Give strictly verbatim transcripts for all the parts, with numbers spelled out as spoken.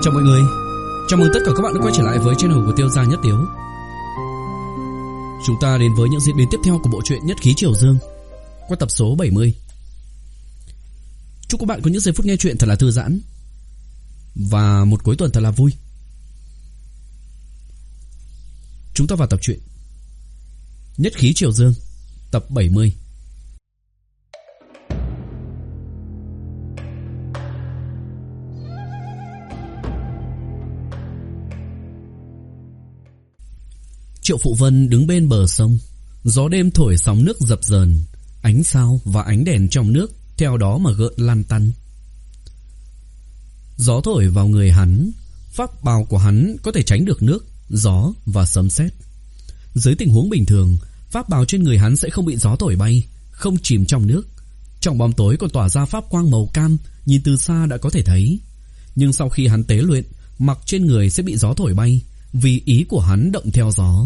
Chào mọi người, chào mừng tất cả các bạn đã quay trở lại với channel của Tiêu Gia Nhất Tiếu. Chúng ta đến với những diễn biến tiếp theo của bộ truyện Nhất Khí Triều Dương qua tập số bảy mươi. Chúc các bạn có những giây phút nghe truyện thật là thư giãn và một cuối tuần thật là vui. Chúng ta vào tập truyện Nhất Khí Triều Dương tập bảy mươi. Triệu Phụ Vân đứng bên bờ sông, gió đêm thổi sóng nước dập dờn, ánh sao và ánh đèn trong nước theo đó mà gợn lăn tăn. Gió thổi vào người hắn, pháp bào của hắn có thể tránh được nước, gió và sấm sét. Dưới tình huống bình thường, pháp bào trên người hắn sẽ không bị gió thổi bay, không chìm trong nước. Trong bóng tối còn tỏa ra pháp quang màu cam, nhìn từ xa đã có thể thấy. Nhưng sau khi hắn tế luyện, mặc trên người sẽ bị gió thổi bay, vì ý của hắn động theo gió.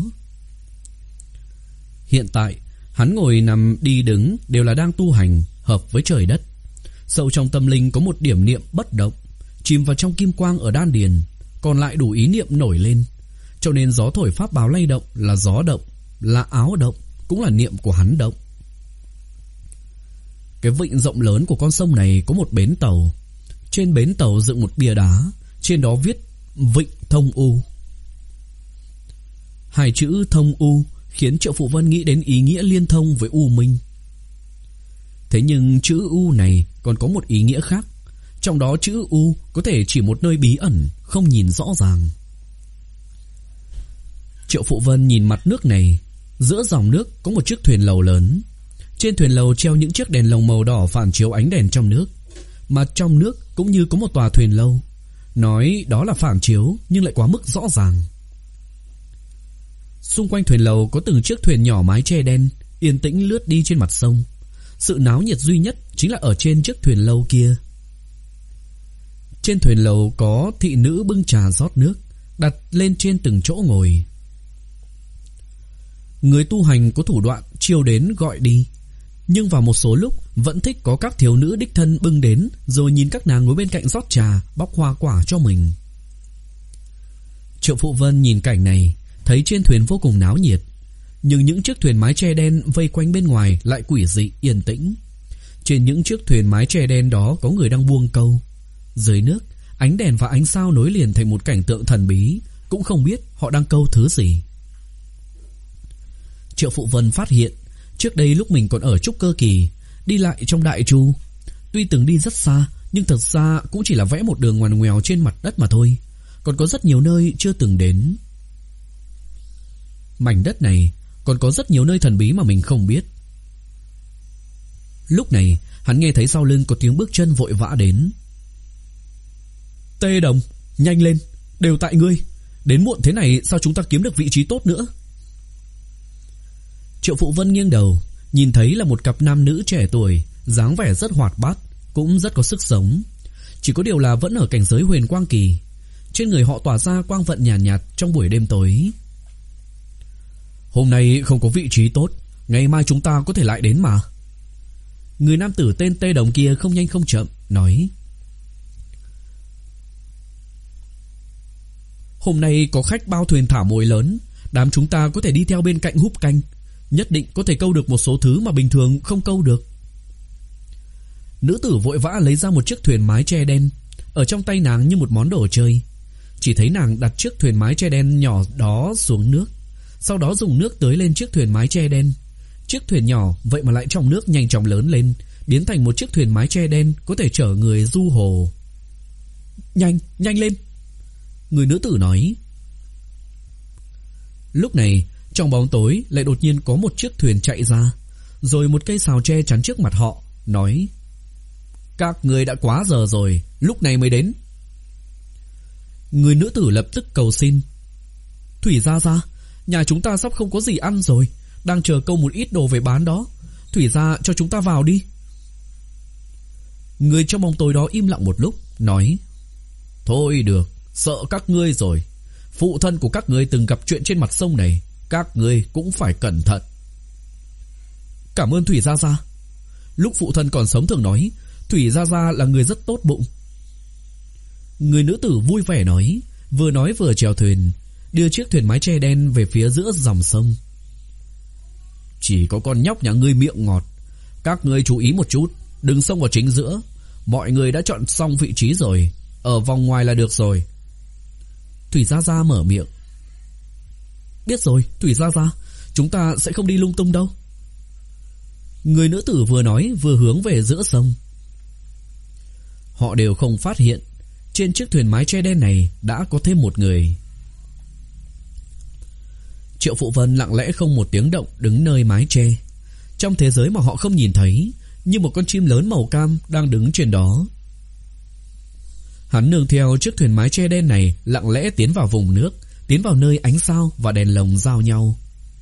Hiện tại, hắn ngồi nằm đi đứng đều là đang tu hành, hợp với trời đất. Sâu trong tâm linh có một điểm niệm bất động, chìm vào trong kim quang ở đan điền, còn lại đủ ý niệm nổi lên. Cho nên gió thổi pháp báo lay động là gió động, là áo động, cũng là niệm của hắn động. Cái vịnh rộng lớn của con sông này có một bến tàu. Trên bến tàu dựng một bia đá, trên đó viết Vịnh Thông U. Hai chữ Thông U khiến Triệu Phụ Vân nghĩ đến ý nghĩa liên thông với U Minh. Thế nhưng chữ U này còn có một ý nghĩa khác. Trong đó chữ U có thể chỉ một nơi bí ẩn, không nhìn rõ ràng. Triệu Phụ Vân nhìn mặt nước này. Giữa dòng nước có một chiếc thuyền lầu lớn. Trên thuyền lầu treo những chiếc đèn lồng màu đỏ phản chiếu ánh đèn trong nước. Mà trong nước cũng như có một tòa thuyền lâu. Nói đó là phản chiếu nhưng lại quá mức rõ ràng. Xung quanh thuyền lầu có từng chiếc thuyền nhỏ mái che đen, yên tĩnh lướt đi trên mặt sông. Sự náo nhiệt duy nhất chính là ở trên chiếc thuyền lâu kia. Trên thuyền lầu có thị nữ bưng trà rót nước, đặt lên trên từng chỗ ngồi. Người tu hành có thủ đoạn chiêu đến gọi đi, nhưng vào một số lúc vẫn thích có các thiếu nữ đích thân bưng đến, rồi nhìn các nàng ngồi bên cạnh rót trà, bóc hoa quả cho mình. Triệu Phụ Vân nhìn cảnh này, thấy trên thuyền vô cùng náo nhiệt, nhưng những chiếc thuyền mái che đen vây quanh bên ngoài lại quỷ dị yên tĩnh. Trên những chiếc thuyền mái che đen đó có người đang buông câu. Dưới nước, ánh đèn và ánh sao nối liền thành một cảnh tượng thần bí, cũng không biết họ đang câu thứ gì. Triệu Phụ Vân phát hiện, trước đây lúc mình còn ở trúc cơ kỳ, đi lại trong Đại Chu, tuy từng đi rất xa, nhưng thật ra cũng chỉ là vẽ một đường ngoằn ngoèo trên mặt đất mà thôi. Còn có rất nhiều nơi chưa từng đến. Mảnh đất này còn có rất nhiều nơi thần bí mà mình không biết. Lúc này hắn nghe thấy sau lưng có tiếng bước chân vội vã đến. Tê Đồng, nhanh lên, đều tại ngươi. Đến muộn thế này sao chúng ta kiếm được vị trí tốt nữa? Triệu Phụ Vân nghiêng đầu, nhìn thấy là một cặp nam nữ trẻ tuổi, dáng vẻ rất hoạt bát, cũng rất có sức sống. Chỉ có điều là vẫn ở cảnh giới huyền quang kỳ. Trên người họ tỏa ra quang vận nhàn nhạt, nhạt trong buổi đêm tối. Hôm nay không có vị trí tốt, ngày mai chúng ta có thể lại đến mà. Người nam tử tên Tê Đồng kia không nhanh không chậm nói. Hôm nay có khách bao thuyền thả mồi lớn, đám chúng ta có thể đi theo bên cạnh húp canh, nhất định có thể câu được một số thứ mà bình thường không câu được. Nữ tử vội vã lấy ra một chiếc thuyền mái che đen, ở trong tay nàng như một món đồ chơi. Chỉ thấy nàng đặt chiếc thuyền mái che đen nhỏ đó xuống nước, sau đó dùng nước tưới lên chiếc thuyền mái che đen. Chiếc thuyền nhỏ vậy mà lại trong nước nhanh chóng lớn lên, biến thành một chiếc thuyền mái che đen có thể chở người du hồ. Nhanh, nhanh lên, người nữ tử nói. Lúc này trong bóng tối lại đột nhiên có một chiếc thuyền chạy ra, rồi một cây sào tre chắn trước mặt họ, nói. Các người đã quá giờ rồi, lúc này mới đến. Người nữ tử lập tức cầu xin. Thủy gia gia, nhà chúng ta sắp không có gì ăn rồi, đang chờ câu một ít đồ về bán đó. Thủy gia cho chúng ta vào đi. Người trong bóng tối đó im lặng một lúc, nói. Thôi được, sợ các ngươi rồi. Phụ thân của các ngươi từng gặp chuyện trên mặt sông này, các ngươi cũng phải cẩn thận. Cảm ơn Thủy gia gia. Lúc phụ thân còn sống thường nói Thủy gia gia là người rất tốt bụng. Người nữ tử vui vẻ nói, vừa nói vừa chèo thuyền, đưa chiếc thuyền mái che đen về phía giữa dòng sông. Chỉ có con nhóc nhà ngươi miệng ngọt, các ngươi chú ý một chút, đừng xông vào chính giữa. Mọi người đã chọn xong vị trí rồi, ở vòng ngoài là được rồi. Thủy Gia Gia mở miệng. Biết rồi, Thủy Gia Gia, chúng ta sẽ không đi lung tung đâu. Người nữ tử vừa nói vừa hướng về giữa sông. Họ đều không phát hiện trên chiếc thuyền mái che đen này đã có thêm một người. Triệu Phụ Vân lặng lẽ không một tiếng động đứng nơi mái che, trong thế giới mà họ không nhìn thấy, như một con chim lớn màu cam đang đứng trên đó. Hắn nương theo chiếc thuyền mái che đen này lặng lẽ tiến vào vùng nước, tiến vào nơi ánh sao và đèn lồng giao nhau.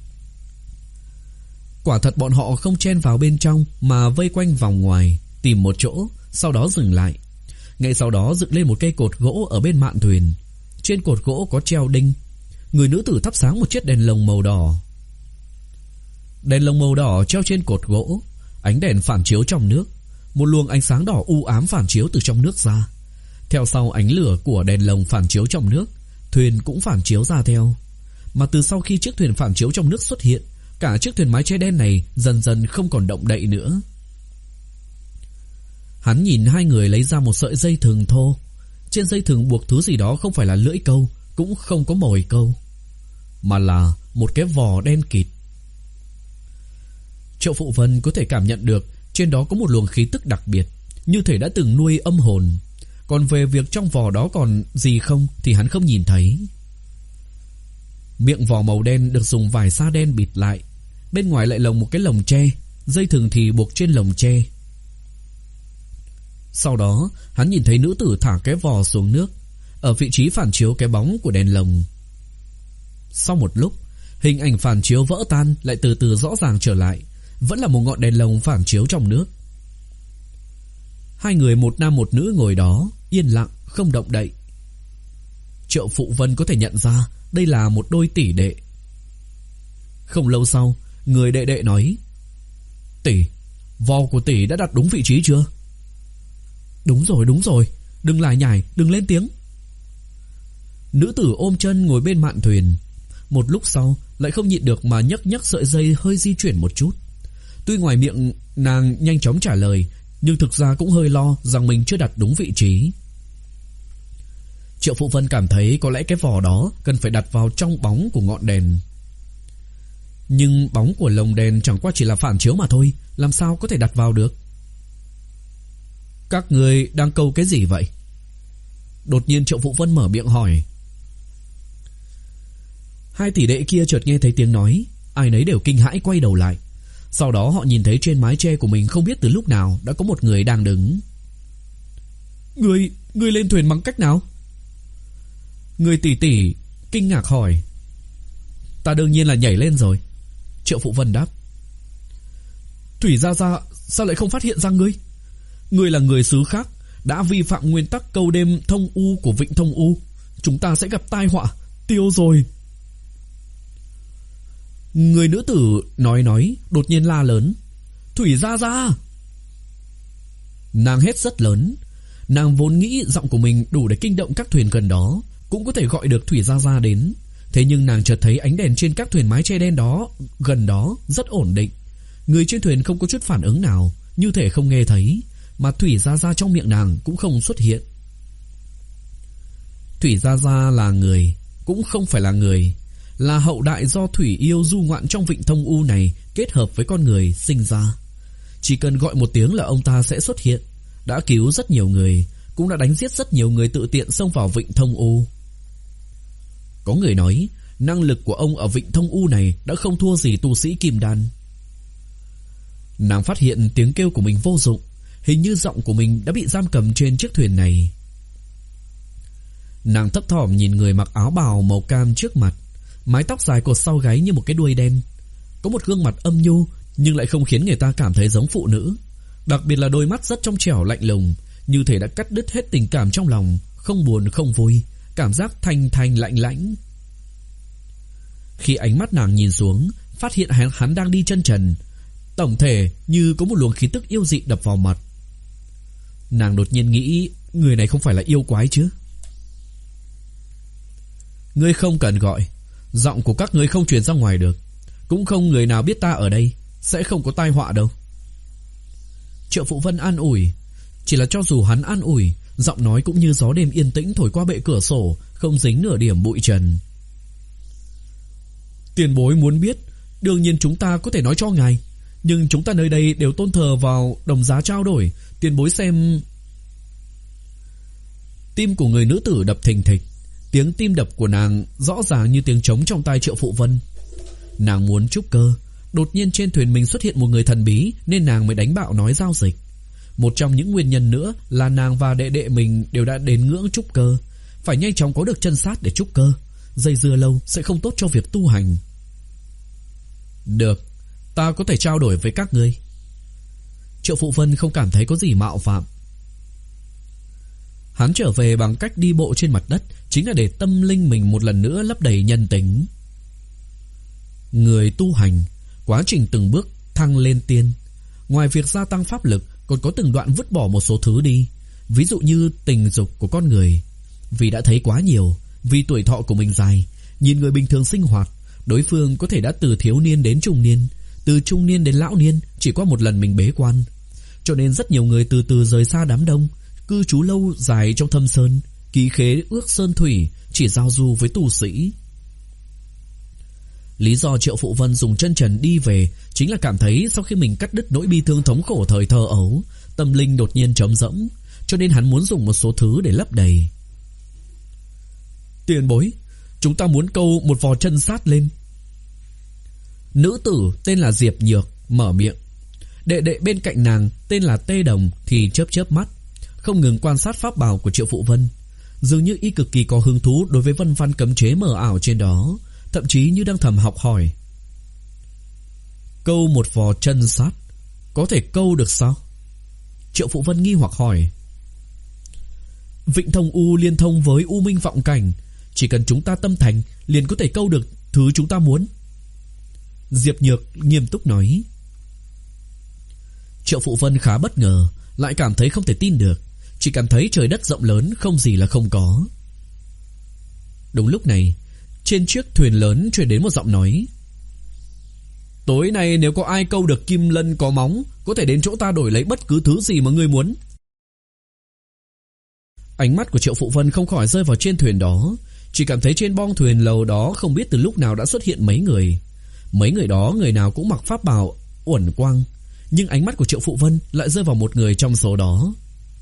Quả thật bọn họ không chen vào bên trong mà vây quanh vòng ngoài, tìm một chỗ, sau đó dừng lại. Ngay sau đó dựng lên một cây cột gỗ ở bên mạn thuyền. Trên cột gỗ có treo đinh. Người nữ tử thắp sáng một chiếc đèn lồng màu đỏ. Đèn lồng màu đỏ treo trên cột gỗ, ánh đèn phản chiếu trong nước. Một luồng ánh sáng đỏ u ám phản chiếu từ trong nước ra. Theo sau ánh lửa của đèn lồng phản chiếu trong nước, thuyền cũng phản chiếu ra theo. Mà từ sau khi chiếc thuyền phản chiếu trong nước xuất hiện, cả chiếc thuyền mái che đen này dần dần không còn động đậy nữa. Hắn nhìn hai người lấy ra một sợi dây thừng thô. Trên dây thừng buộc thứ gì đó không phải là lưỡi câu, cũng không có mồi câu, mà là một cái vò đen kịt. Triệu Phụ Vân có thể cảm nhận được trên đó có một luồng khí tức đặc biệt, như thể đã từng nuôi âm hồn. Còn về việc trong vò đó còn gì không thì hắn không nhìn thấy. Miệng vò màu đen được dùng vải sa đen bịt lại, bên ngoài lại lồng một cái lồng tre, dây thừng thì buộc trên lồng tre. Sau đó hắn nhìn thấy nữ tử thả cái vò xuống nước, ở vị trí phản chiếu cái bóng của đèn lồng. Sau một lúc, hình ảnh phản chiếu vỡ tan, lại từ từ rõ ràng trở lại, vẫn là một ngọn đèn lồng phản chiếu trong nước. Hai người một nam một nữ ngồi đó, yên lặng, không động đậy. Triệu Phụ Vân có thể nhận ra đây là một đôi tỷ đệ. Không lâu sau, người đệ đệ nói: Tỷ, vò của tỷ đã đặt đúng vị trí chưa? Đúng rồi, đúng rồi, đừng lải nhải, đừng lên tiếng. Nữ tử ôm chân ngồi bên mạn thuyền. Một lúc sau lại không nhịn được mà nhấc nhấc sợi dây hơi di chuyển một chút. Tuy ngoài miệng nàng nhanh chóng trả lời, nhưng thực ra cũng hơi lo rằng mình chưa đặt đúng vị trí. Triệu Phụ Vân cảm thấy có lẽ cái vò đó cần phải đặt vào trong bóng của ngọn đèn. Nhưng bóng của lồng đèn chẳng qua chỉ là phản chiếu mà thôi, làm sao có thể đặt vào được? Các người đang câu cái gì vậy? Đột nhiên Triệu Phụ Vân mở miệng hỏi. Hai tỷ đệ kia chợt nghe thấy tiếng nói, ai nấy đều kinh hãi quay đầu lại. Sau đó họ nhìn thấy trên mái che của mình không biết từ lúc nào đã có một người đang đứng. Người, người lên thuyền bằng cách nào? Người tỷ tỷ kinh ngạc hỏi. Ta đương nhiên là nhảy lên rồi, Triệu Phụ Vân đáp. Thủy Gia Gia sao lại không phát hiện ra ngươi? Ngươi là người xứ khác, đã vi phạm nguyên tắc câu đêm thông u của Vịnh Thông U. Chúng ta sẽ gặp tai họa, tiêu rồi. Người nữ tử nói nói đột nhiên la lớn: Thủy Gia Gia! Nàng hét rất lớn. Nàng vốn nghĩ giọng của mình đủ để kinh động các thuyền gần đó, cũng có thể gọi được Thủy Gia Gia đến. Thế nhưng nàng chợt thấy ánh đèn trên các thuyền mái che đen đó gần đó rất ổn định. Người trên thuyền không có chút phản ứng nào, như thể không nghe thấy, mà Thủy Gia Gia trong miệng nàng cũng không xuất hiện. Thủy Gia Gia là người, cũng không phải là người, là hậu đại do thủy yêu du ngoạn trong Vịnh Thông U này kết hợp với con người sinh ra. Chỉ cần gọi một tiếng là ông ta sẽ xuất hiện. Đã cứu rất nhiều người, cũng đã đánh giết rất nhiều người tự tiện xông vào Vịnh Thông U. Có người nói năng lực của ông ở Vịnh Thông U này đã không thua gì tu sĩ kim đan. Nàng phát hiện tiếng kêu của mình vô dụng, hình như giọng của mình đã bị giam cầm trên chiếc thuyền này. Nàng thấp thỏm nhìn người mặc áo bào màu cam trước mặt, mái tóc dài cột sau gáy như một cái đuôi đen, có một gương mặt âm nhu nhưng lại không khiến người ta cảm thấy giống phụ nữ. Đặc biệt là đôi mắt rất trong trẻo lạnh lùng, như thể đã cắt đứt hết tình cảm trong lòng, không buồn không vui, cảm giác thanh thanh lạnh lãnh. Khi ánh mắt nàng nhìn xuống, phát hiện hắn, hắn đang đi chân trần, tổng thể như có một luồng khí tức yêu dị đập vào mặt. Nàng đột nhiên nghĩ, người này không phải là yêu quái chứ? Ngươi không cần gọi, giọng của các ngươi không truyền ra ngoài được, cũng không người nào biết ta ở đây, sẽ không có tai họa đâu. Triệu Phụ Vân an ủi. Chỉ là cho dù hắn an ủi, giọng nói cũng như gió đêm yên tĩnh thổi qua bệ cửa sổ, không dính nửa điểm bụi trần. Tiền bối muốn biết, đương nhiên chúng ta có thể nói cho ngài, nhưng chúng ta nơi đây đều tôn thờ vào đồng giá trao đổi. Tiền bối xem. Tim của người nữ tử đập thình thịch. Tiếng tim đập của nàng rõ ràng như tiếng trống trong tai Triệu Phụ Vân. Nàng muốn trúc cơ. Đột nhiên trên thuyền mình xuất hiện một người thần bí, nên nàng mới đánh bạo nói giao dịch. Một trong những nguyên nhân nữa là nàng và đệ đệ mình đều đã đến ngưỡng trúc cơ, phải nhanh chóng có được chân sát để trúc cơ. Dây dưa lâu sẽ không tốt cho việc tu hành. Được, ta có thể trao đổi với các ngươi. Triệu Phụ Vân không cảm thấy có gì mạo phạm. Hắn trở về bằng cách đi bộ trên mặt đất, chính là để tâm linh mình một lần nữa lấp đầy nhân tính. Người tu hành, quá trình từng bước thăng lên tiên, ngoài việc gia tăng pháp lực, còn có từng đoạn vứt bỏ một số thứ đi. Ví dụ như tình dục của con người. Vì đã thấy quá nhiều, vì tuổi thọ của mình dài, nhìn người bình thường sinh hoạt, đối phương có thể đã từ thiếu niên đến trung niên, từ trung niên đến lão niên, chỉ qua một lần mình bế quan. Cho nên rất nhiều người từ từ rời xa đám đông, cư trú lâu dài trong thâm sơn, ký khế ước sơn thủy, chỉ giao du với tu sĩ. Lý do Triệu Phụ Vân dùng chân trần đi về chính là cảm thấy sau khi mình cắt đứt nỗi bi thương thống khổ thời thơ ấu, tâm linh đột nhiên trống rỗng, cho nên hắn muốn dùng một số thứ để lấp đầy. Tiền bối, chúng ta muốn câu một vò chân sát lên. Nữ tử tên là Diệp Nhược mở miệng. Đệ đệ bên cạnh nàng tên là Tê Đồng thì chớp chớp mắt, không ngừng quan sát pháp bào của Triệu Phụ Vân. Dường như y cực kỳ có hứng thú đối với vân văn cấm chế mờ ảo trên đó, thậm chí như đang thầm học hỏi. Câu một vò chân sát, có thể câu được sao? Triệu Phụ Vân nghi hoặc hỏi. Vịnh Thông U liên thông với U Minh Vọng Cảnh, chỉ cần chúng ta tâm thành liền có thể câu được thứ chúng ta muốn. Diệp Nhược nghiêm túc nói. Triệu Phụ Vân khá bất ngờ, lại cảm thấy không thể tin được, chỉ cảm thấy trời đất rộng lớn không gì là không có. Đúng lúc này, trên chiếc thuyền lớn truyền đến một giọng nói. Tối nay nếu có ai câu được kim lân có móng, có thể đến chỗ ta đổi lấy bất cứ thứ gì mà ngươi muốn. Ánh mắt của Triệu Phụ Vân không khỏi rơi vào trên thuyền đó, chỉ cảm thấy trên bong thuyền lầu đó không biết từ lúc nào đã xuất hiện mấy người. Mấy người đó người nào cũng mặc pháp bào uẩn quang, nhưng ánh mắt của Triệu Phụ Vân lại rơi vào một người trong số đó.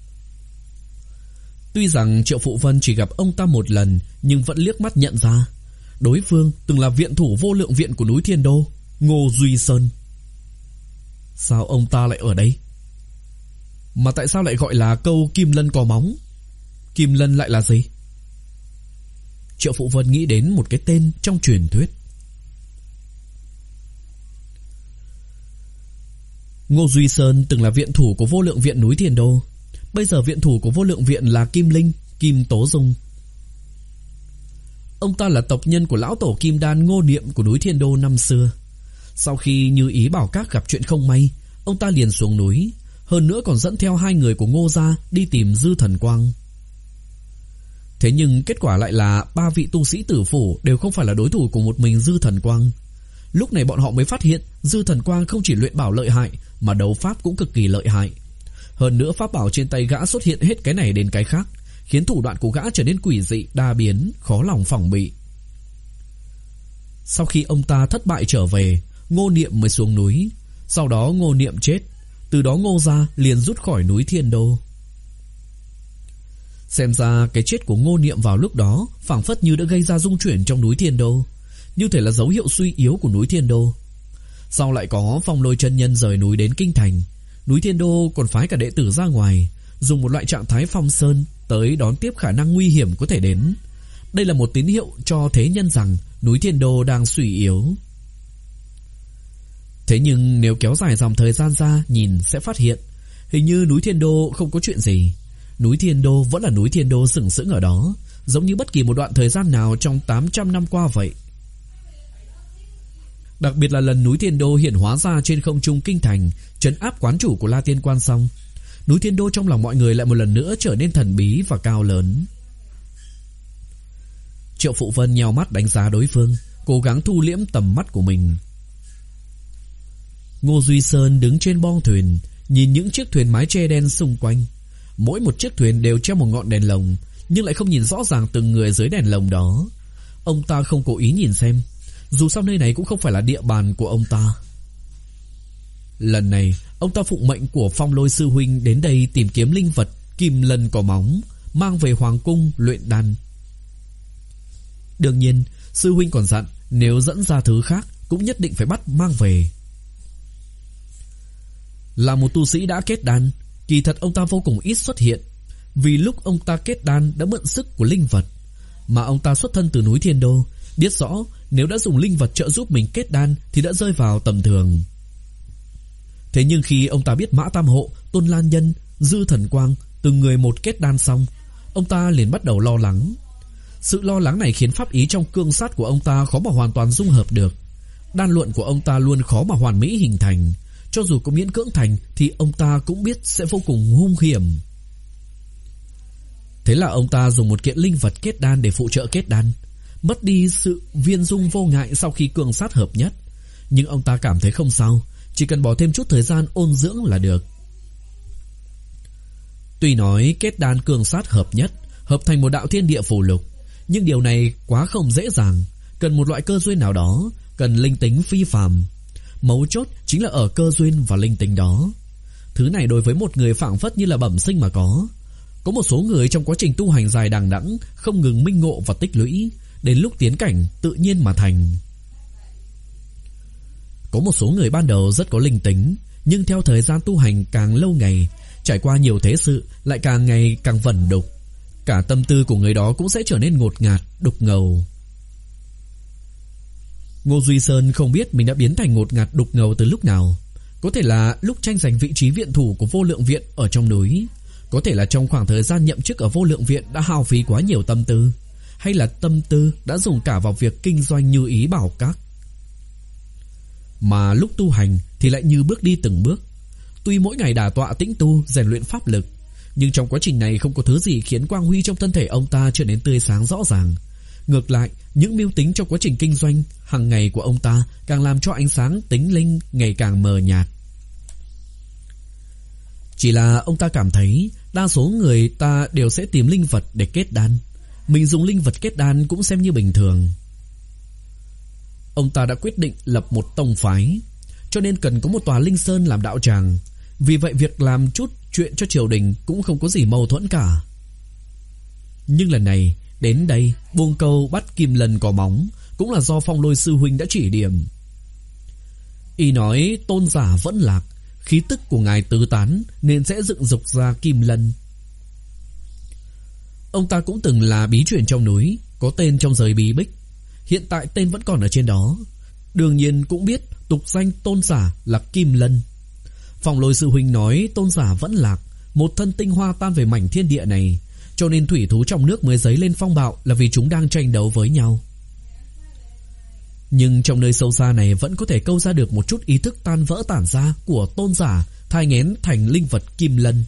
Tuy rằng Triệu Phụ Vân chỉ gặp ông ta một lần, nhưng vẫn liếc mắt nhận ra đối phương từng là viện thủ vô lượng viện của núi Thiên Đô, Ngô Duy Sơn. Sao ông ta lại ở đây? Mà tại sao lại gọi là câu kim lân có móng? Kim lân lại là gì? Triệu Phụ Vân nghĩ đến một cái tên trong truyền thuyết. Ngô Duy Sơn từng là viện thủ của vô lượng viện núi Thiên Đô. Bây giờ viện thủ của vô lượng viện là Kim Linh, Kim Tố Dung. Ông ta là tộc nhân của lão tổ Kim Đan Ngô Niệm của núi Thiên Đô năm xưa. Sau khi Như Ý Bảo Các gặp chuyện không may, ông ta liền xuống núi, hơn nữa còn dẫn theo hai người của Ngô gia đi tìm Dư Thần Quang. Thế nhưng kết quả lại là ba vị tu sĩ tử phủ đều không phải là đối thủ của một mình Dư Thần Quang. Lúc này bọn họ mới phát hiện Dư Thần Quang không chỉ luyện bảo lợi hại mà đấu pháp cũng cực kỳ lợi hại. Hơn nữa pháp bảo trên tay gã xuất hiện hết cái này đến cái khác, khiến thủ đoạn của gã trở nên quỷ dị đa biến, khó lòng phòng bị. Sau khi ông ta thất bại trở về, Ngô Niệm mới xuống núi. Sau đó Ngô Niệm chết, từ đó Ngô gia liền rút khỏi núi Thiên Đô. Xem ra cái chết của Ngô Niệm vào lúc đó phảng phất như đã gây ra rung chuyển trong núi Thiên Đô, như thể là dấu hiệu suy yếu của núi Thiên Đô. Sau lại có Phong Lôi chân nhân rời núi đến Kinh Thành, núi Thiên Đô còn phái cả đệ tử ra ngoài, dùng một loại trạng thái phong sơn tới đón tiếp khả năng nguy hiểm có thể đến. Đây là một tín hiệu cho thế nhân rằng núi Thiên Đô đang suy yếu. Thế nhưng nếu kéo dài dòng thời gian ra nhìn sẽ phát hiện, hình như núi Thiên Đô không có chuyện gì. Núi Thiên Đô vẫn là núi Thiên Đô sừng sững ở đó, giống như bất kỳ một đoạn thời gian nào trong tám trăm năm qua vậy. Đặc biệt là lần núi Thiên Đô hiện hóa ra trên không trung Kinh Thành, trấn áp quán chủ của La Tiên Quan xong, núi Thiên Đô trong lòng mọi người lại một lần nữa trở nên thần bí và cao lớn. Triệu Phụ Vân nheo mắt đánh giá đối phương, cố gắng thu liễm tầm mắt của mình. Ngô Duy Sơn đứng trên bong thuyền, nhìn những chiếc thuyền mái che đen xung quanh. Mỗi một chiếc thuyền đều treo một ngọn đèn lồng, nhưng lại không nhìn rõ ràng từng người dưới đèn lồng đó. Ông ta không cố ý nhìn xem, dù sao nơi này cũng không phải là địa bàn của ông ta. Lần này, ông ta phụng mệnh của Phong Lôi sư huynh đến đây tìm kiếm linh vật kim lân có móng, mang về hoàng cung luyện đan. Đương nhiên, sư huynh còn dặn nếu dẫn ra thứ khác cũng nhất định phải bắt mang về. Là một tu sĩ đã kết đan, kỳ thật ông ta vô cùng ít xuất hiện, vì lúc ông ta kết đan đã mượn sức của linh vật, mà ông ta xuất thân từ núi Thiên Đô, biết rõ nếu đã dùng linh vật trợ giúp mình kết đan thì đã rơi vào tầm thường. Thế nhưng khi ông ta biết Mã Tam Hộ, Tôn Lan Nhân, Dư Thần Quang từng người một kết đan xong, ông ta liền bắt đầu lo lắng. Sự lo lắng này khiến pháp ý trong cương sát của ông ta khó mà hoàn toàn dung hợp được. Đan luận của ông ta luôn khó mà hoàn mỹ hình thành, cho dù có miễn cưỡng thành thì ông ta cũng biết sẽ vô cùng hung hiểm. Thế là ông ta dùng một kiện linh vật kết đan để phụ trợ kết đan, mất đi sự viên dung vô ngại sau khi cương sát hợp nhất. Nhưng ông ta cảm thấy không sao, chỉ cần bỏ thêm chút thời gian ôn dưỡng là được. Tuy nói kết đan cương sát hợp nhất, hợp thành một đạo thiên địa phù lục, nhưng điều này quá không dễ dàng, cần một loại cơ duyên nào đó, cần linh tính phi phàm. Mấu chốt chính là ở cơ duyên và linh tính đó. Thứ này đối với một người phảng phất như là bẩm sinh mà có. Có một số người trong quá trình tu hành dài đằng đẵng, không ngừng minh ngộ và tích lũy, đến lúc tiến cảnh tự nhiên mà thành. Có một số người ban đầu rất có linh tính, nhưng theo thời gian tu hành càng lâu ngày, trải qua nhiều thế sự, lại càng ngày càng vẩn đục. Cả tâm tư của người đó cũng sẽ trở nên ngột ngạt, đục ngầu. Ngô Duy Sơn không biết mình đã biến thành ngột ngạt đục ngầu từ lúc nào. Có thể là lúc tranh giành vị trí viện thủ của Vô Lượng Viện ở trong núi, có thể là trong khoảng thời gian nhậm chức ở Vô Lượng Viện đã hao phí quá nhiều tâm tư, hay là tâm tư đã dùng cả vào việc kinh doanh Như Ý Bảo Các. Mà lúc tu hành thì lại như bước đi từng bước. Tuy mỗi ngày đả tọa tĩnh tu, rèn luyện pháp lực, nhưng trong quá trình này không có thứ gì khiến quang huy trong thân thể ông ta trở nên tươi sáng rõ ràng. Ngược lại, những mưu tính trong quá trình kinh doanh hàng ngày của ông ta càng làm cho ánh sáng tính linh ngày càng mờ nhạt. Chỉ là ông ta cảm thấy đa số người ta đều sẽ tìm linh vật để kết đan, mình dùng linh vật kết đan cũng xem như bình thường. Ông ta đã quyết định lập một tông phái, cho nên cần có một tòa linh sơn làm đạo tràng. Vì vậy việc làm chút chuyện cho triều đình cũng không có gì mâu thuẫn cả. Nhưng lần này đến đây buông câu bắt kim lần có móng cũng là do Phong Lôi sư huynh đã chỉ điểm. Y nói tôn giả vẫn lạc, khí tức của ngài tứ tán nên sẽ dựng dục ra kim lân. Ông ta cũng từng là bí truyền trong núi, có tên trong giới bí bích. Hiện tại tên vẫn còn ở trên đó. Đương nhiên cũng biết tục danh tôn giả là Kim Lân. Phong Lôi sư huynh nói tôn giả vẫn lạc, một thân tinh hoa tan về mảnh thiên địa này, cho nên thủy thú trong nước mới dấy lên phong bạo là vì chúng đang tranh đấu với nhau. Nhưng trong nơi sâu xa này vẫn có thể câu ra được một chút ý thức tan vỡ tản ra của tôn giả, thai nghén thành linh vật Kim Lân.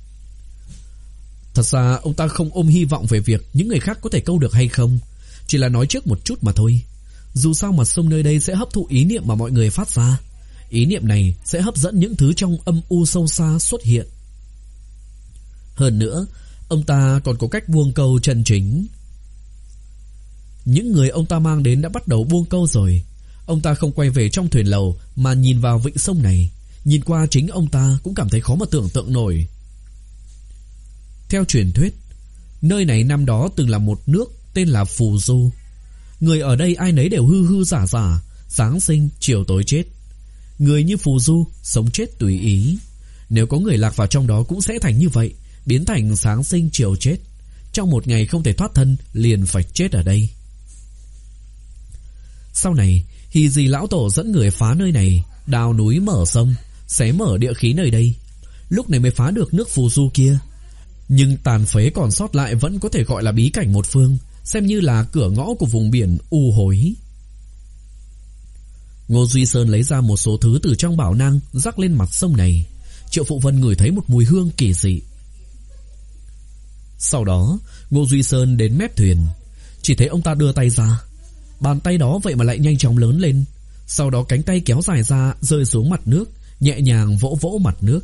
Thật ra ông ta không ôm hy vọng về việc những người khác có thể câu được hay không, chỉ là nói trước một chút mà thôi. Dù sao mặt sông nơi đây sẽ hấp thụ ý niệm mà mọi người phát ra. Ý niệm này sẽ hấp dẫn những thứ trong âm u sâu xa xuất hiện. Hơn nữa, ông ta còn có cách buông câu chân chính. Những người ông ta mang đến đã bắt đầu buông câu rồi. Ông ta không quay về trong thuyền lầu mà nhìn vào vịnh sông này. Nhìn qua chính ông ta cũng cảm thấy khó mà tưởng tượng nổi. Theo truyền thuyết, nơi này năm đó từng là một nước tên là Phù Du. Người ở đây ai nấy đều hư hư giả giả, sáng sinh chiều tối chết. Người như Phù Du sống chết tùy ý. Nếu có người lạc vào trong đó cũng sẽ thành như vậy, biến thành sáng sinh chiều chết. Trong một ngày không thể thoát thân, liền phải chết ở đây. Sau này, Hì Dì lão tổ dẫn người phá nơi này, đào núi mở sông, xé mở địa khí nơi đây. Lúc này mới phá được nước Phù Du kia. Nhưng tàn phế còn sót lại vẫn có thể gọi là bí cảnh một phương, xem như là cửa ngõ của vùng biển u hối. Ngô Duy Sơn lấy ra một số thứ từ trong bảo nang rắc lên mặt sông này. Triệu Phụ Vân ngửi thấy một mùi hương kỳ dị. Sau đó Ngô Duy Sơn đến mép thuyền. Chỉ thấy ông ta đưa tay ra, bàn tay đó vậy mà lại nhanh chóng lớn lên. Sau đó cánh tay kéo dài ra, rơi xuống mặt nước, nhẹ nhàng vỗ vỗ mặt nước.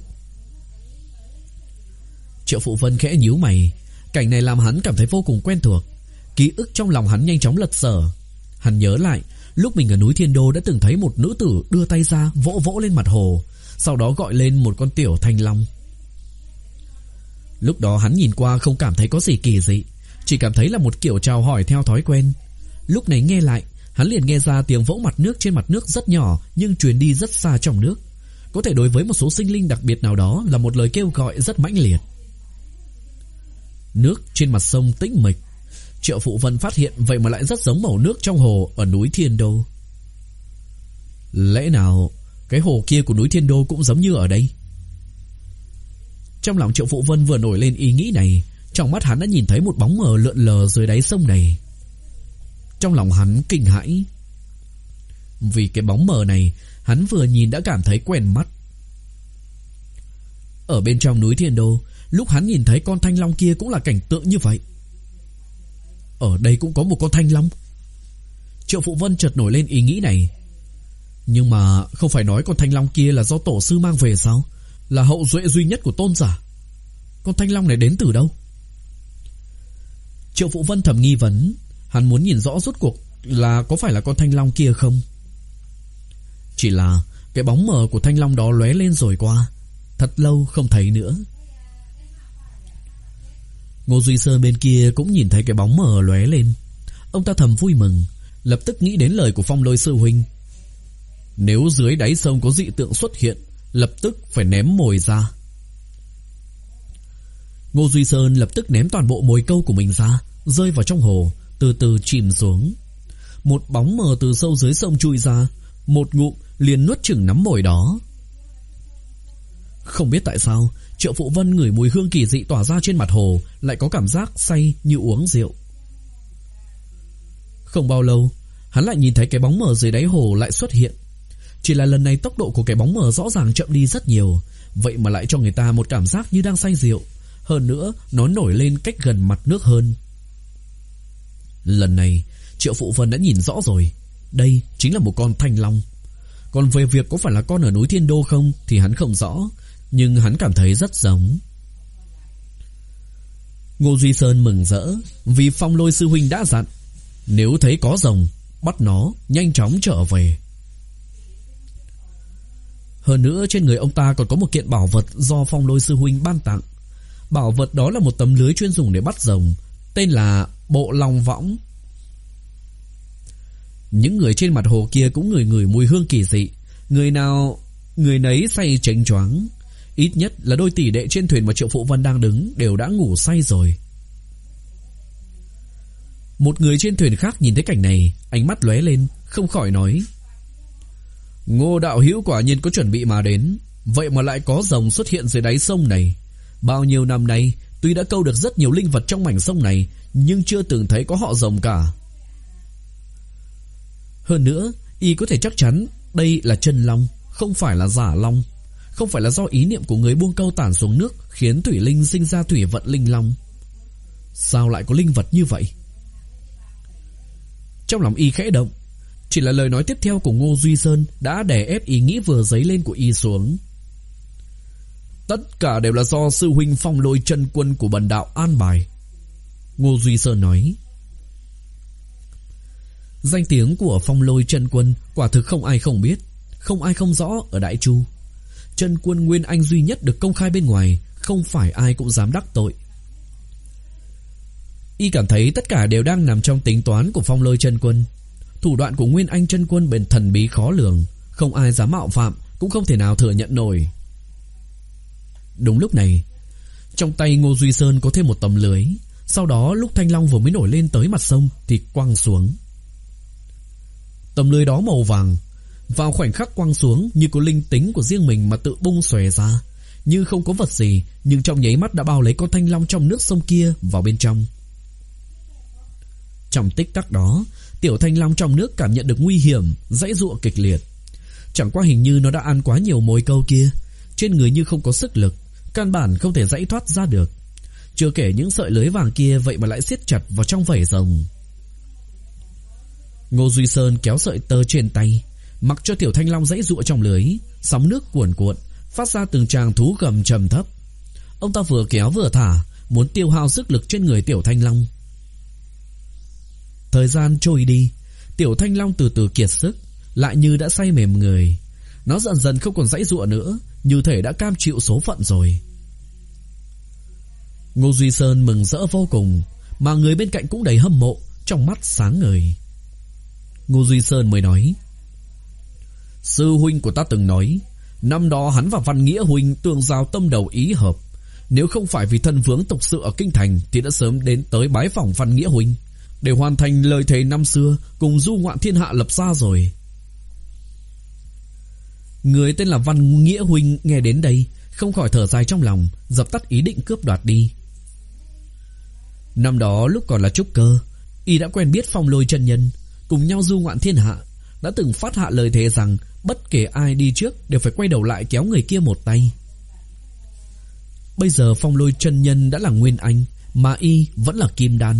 Triệu Phụ Vân khẽ nhíu mày. Cảnh này làm hắn cảm thấy vô cùng quen thuộc. Ký ức trong lòng hắn nhanh chóng lật sở. Hắn nhớ lại lúc mình ở núi Thiên Đô đã từng thấy một nữ tử đưa tay ra vỗ vỗ lên mặt hồ, sau đó gọi lên một con tiểu thanh long. Lúc đó hắn nhìn qua không cảm thấy có gì kỳ dị, chỉ cảm thấy là một kiểu chào hỏi theo thói quen. Lúc này nghe lại, hắn liền nghe ra tiếng vỗ mặt nước trên mặt nước rất nhỏ nhưng truyền đi rất xa trong nước. Có thể đối với một số sinh linh đặc biệt nào đó là một lời kêu gọi rất mãnh liệt. Nước trên mặt sông tĩnh mịch. Triệu Phụ Vân phát hiện vậy mà lại rất giống màu nước trong hồ ở núi Thiên Đô. Lẽ nào cái hồ kia của núi Thiên Đô cũng giống như ở đây? Trong lòng Triệu Phụ Vân vừa nổi lên ý nghĩ này, trong mắt hắn đã nhìn thấy một bóng mờ lượn lờ dưới đáy sông này. Trong lòng hắn kinh hãi, vì cái bóng mờ này hắn vừa nhìn đã cảm thấy quen mắt. Ở bên trong núi Thiên Đô, lúc hắn nhìn thấy con thanh long kia cũng là cảnh tượng như vậy. Ở đây cũng có một con thanh long. Triệu Phụ Vân chợt nổi lên ý nghĩ này. Nhưng mà không phải nói con thanh long kia là do tổ sư mang về sao? Là hậu duệ duy nhất của tôn giả. Con thanh long này đến từ đâu? Triệu Phụ Vân thầm nghi vấn. Hắn muốn nhìn rõ rốt cuộc là có phải là con thanh long kia không. Chỉ là cái bóng mờ của thanh long đó lóe lên rồi qua, thật lâu không thấy nữa. Ngô Duy Sơn bên kia cũng nhìn thấy cái bóng mờ lóe lên. Ông ta thầm vui mừng, lập tức nghĩ đến lời của Phong Lôi sư huynh. Nếu dưới đáy sông có dị tượng xuất hiện, lập tức phải ném mồi ra. Ngô Duy Sơn lập tức ném toàn bộ mồi câu của mình ra, rơi vào trong hồ, từ từ chìm xuống. Một bóng mờ từ sâu dưới sông chui ra, một ngụm liền nuốt chửng nắm mồi đó. Không biết tại sao, Triệu Phụ Vân ngửi mùi hương kỳ dị tỏa ra trên mặt hồ, lại có cảm giác say như uống rượu. Không bao lâu, hắn lại nhìn thấy cái bóng mờ dưới đáy hồ lại xuất hiện. Chỉ là lần này tốc độ của cái bóng mờ rõ ràng chậm đi rất nhiều, vậy mà lại cho người ta một cảm giác như đang say rượu. Hơn nữa, nó nổi lên cách gần mặt nước hơn. Lần này, Triệu Phụ Vân đã nhìn rõ rồi. Đây chính là một con thanh long. Còn về việc có phải là con ở núi Thiên Đô không thì hắn không rõ, nhưng hắn cảm thấy rất giống. Ngô Duy Sơn mừng rỡ, vì Phong Lôi sư huynh đã dặn, nếu thấy có rồng, bắt nó nhanh chóng trở về. Hơn nữa trên người ông ta còn có một kiện bảo vật do Phong Lôi sư huynh ban tặng. Bảo vật đó là một tấm lưới chuyên dùng để bắt rồng, tên là Bộ Long Võng. Những người trên mặt hồ kia cũng ngửi ngửi mùi hương kỳ dị, người nào người nấy say chênh choáng. Ít nhất là đôi tỷ đệ trên thuyền mà Triệu Phụ Vân đang đứng đều đã ngủ say rồi. Một người trên thuyền khác nhìn thấy cảnh này, ánh mắt lóe lên, không khỏi nói: Ngô đạo hữu quả nhiên có chuẩn bị mà đến. Vậy mà lại có rồng xuất hiện dưới đáy sông này. Bao nhiêu năm nay, tuy đã câu được rất nhiều linh vật trong mảnh sông này, nhưng chưa từng thấy có họ rồng cả. Hơn nữa, y có thể chắc chắn đây là chân long, không phải là giả long. Không phải là do ý niệm của người buông câu tản xuống nước khiến thủy linh sinh ra thủy vận linh long. Sao lại có linh vật như vậy? Trong lòng y khẽ động. Chỉ là lời nói tiếp theo của Ngô Duy Sơn đã đè ép ý nghĩ vừa dấy lên của y xuống. Tất cả đều là do sư huynh Phong Lôi chân quân của bần đạo an bài. Ngô Duy Sơn nói. Danh tiếng của Phong Lôi chân quân quả thực không ai không biết, không ai không rõ ở Đại Chu. Chân quân nguyên anh duy nhất được công khai bên ngoài, không phải ai cũng dám đắc tội. Y cảm thấy tất cả đều đang nằm trong tính toán của Phong Lôi chân quân. Thủ đoạn của nguyên anh chân quân bền thần bí khó lường, không ai dám mạo phạm, cũng không thể nào thừa nhận nổi. Đúng lúc này, trong tay Ngô Duy Sơn có thêm một tấm lưới. Sau đó lúc thanh long vừa mới nổi lên tới mặt sông thì quăng xuống. Tấm lưới đó màu vàng, vào khoảnh khắc quăng xuống như có linh tính của riêng mình mà tự bung xòe ra, như không có vật gì, nhưng trong nháy mắt đã bao lấy con thanh long trong nước sông kia vào bên trong. Trong tích tắc đó, tiểu thanh long trong nước cảm nhận được nguy hiểm, giãy giụa kịch liệt. Chẳng qua hình như nó đã ăn quá nhiều mồi câu kia, trên người như không có sức lực, căn bản không thể giãy thoát ra được. Chưa kể những sợi lưới vàng kia vậy mà lại siết chặt vào trong vảy rồng. Ngô Duy Sơn kéo sợi tơ trên tay, mặc cho Tiểu Thanh Long giãy giụa trong lưới, sóng nước cuồn cuộn, phát ra từng tràng thú gầm trầm thấp. Ông ta vừa kéo vừa thả, muốn tiêu hao sức lực trên người Tiểu Thanh Long. Thời gian trôi đi, Tiểu Thanh Long từ từ kiệt sức, lại như đã say mềm người. Nó dần dần không còn giãy giụa nữa, như thể đã cam chịu số phận rồi. Ngô Duy Sơn mừng rỡ vô cùng, mà người bên cạnh cũng đầy hâm mộ, trong mắt sáng ngời. Ngô Duy Sơn mới nói: sư huynh của ta từng nói, năm đó hắn và Văn Nghĩa huynh tương giao tâm đầu ý hợp, nếu không phải vì thân vướng tộc sự ở kinh thành thì đã sớm đến tới bái phỏng Văn Nghĩa huynh để hoàn thành lời thề năm xưa cùng du ngoạn thiên hạ lập ra rồi. Người tên là Văn Nghĩa huynh nghe đến đây không khỏi thở dài trong lòng, dập tắt ý định cướp đoạt đi. Năm đó lúc còn là trúc cơ, y đã quen biết Phong Lôi chân nhân, cùng nhau du ngoạn thiên hạ, đã từng phát hạ lời thề rằng bất kể ai đi trước đều phải quay đầu lại kéo người kia một tay. Bây giờ Phong Lôi chân nhân đã là nguyên anh, mà y vẫn là kim đan.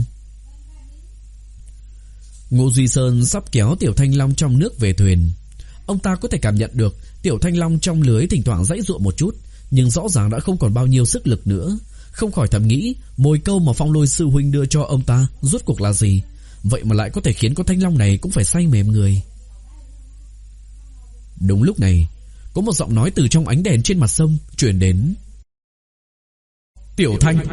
Ngô Duy Sơn sắp kéo Tiểu Thanh Long trong nước về thuyền. Ông ta có thể cảm nhận được Tiểu Thanh Long trong lưới thỉnh thoảng giãy giụa một chút, nhưng rõ ràng đã không còn bao nhiêu sức lực nữa. Không khỏi thầm nghĩ, mồi câu mà Phong Lôi sư huynh đưa cho ông ta rốt cuộc là gì, vậy mà lại có thể khiến con Thanh Long này cũng phải say mềm người. Đúng lúc này, có một giọng nói từ trong ánh đèn trên mặt sông truyền đến: Tiểu Thanh.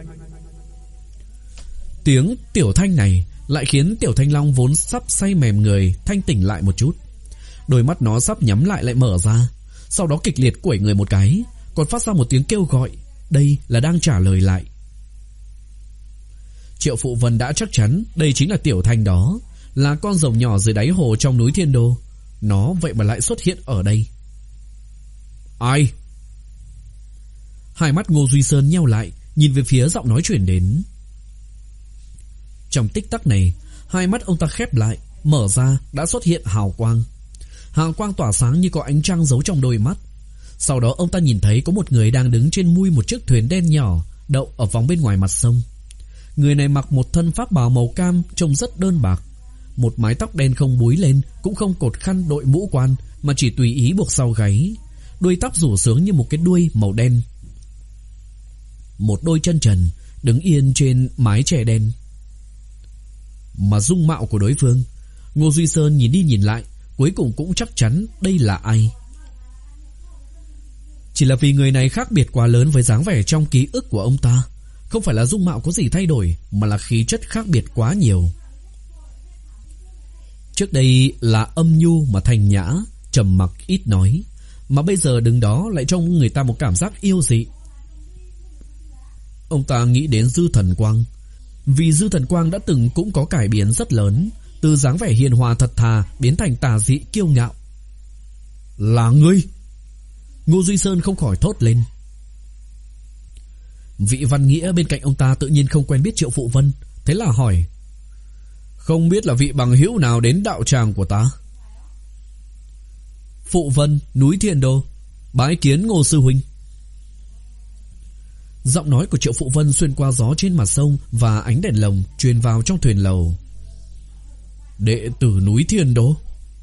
Tiếng Tiểu Thanh này lại khiến Tiểu Thanh Long vốn sắp say mềm người thanh tỉnh lại một chút. Đôi mắt nó sắp nhắm lại lại mở ra, sau đó kịch liệt quẩy người một cái, còn phát ra một tiếng kêu gọi. Đây là đang trả lời lại. Triệu Phụ Vân đã chắc chắn đây chính là Tiểu Thanh đó, là con rồng nhỏ dưới đáy hồ trong núi Thiên Đô. Nó vậy mà lại xuất hiện ở đây. Ai? Hai mắt Ngô Duy Sơn nheo lại, nhìn về phía giọng nói truyền đến. Trong tích tắc này, hai mắt ông ta khép lại, mở ra đã xuất hiện hào quang. Hào quang tỏa sáng như có ánh trăng giấu trong đôi mắt. Sau đó ông ta nhìn thấy có một người đang đứng trên mui một chiếc thuyền đen nhỏ đậu ở vòng bên ngoài mặt sông. Người này mặc một thân pháp bào màu cam, trông rất đơn bạc. Một mái tóc đen không búi lên, cũng không cột khăn đội mũ quan, mà chỉ tùy ý buộc sau gáy. Đuôi tóc rủ xuống như một cái đuôi màu đen. Một đôi chân trần đứng yên trên mái chè đen. Mà dung mạo của đối phương, Ngô Duy Sơn nhìn đi nhìn lại, cuối cùng cũng chắc chắn đây là ai. Chỉ là vì người này khác biệt quá lớn với dáng vẻ trong ký ức của ông ta. Không phải là dung mạo có gì thay đổi, mà là khí chất khác biệt quá nhiều. Trước đây là âm nhu mà thanh nhã, trầm mặc ít nói, mà bây giờ đứng đó lại cho người ta một cảm giác yêu dị. Ông ta nghĩ đến Dư Thần Quang, vì Dư Thần Quang đã từng cũng có cải biến rất lớn, từ dáng vẻ hiền hòa thật thà biến thành tà dị kiêu ngạo. Là ngươi? Ngô Duy Sơn không khỏi thốt lên. Vị Văn Nghĩa bên cạnh ông ta tự nhiên không quen biết Triệu Phụ Vân, thế là hỏi: không biết là vị bằng hữu nào đến đạo tràng của ta? Phụ Vân, núi Thiên Đô, bái kiến Ngô sư huynh. Giọng nói của Triệu Phụ Vân xuyên qua gió trên mặt sông và ánh đèn lồng truyền vào trong thuyền lầu. Đệ tử núi Thiên Đô.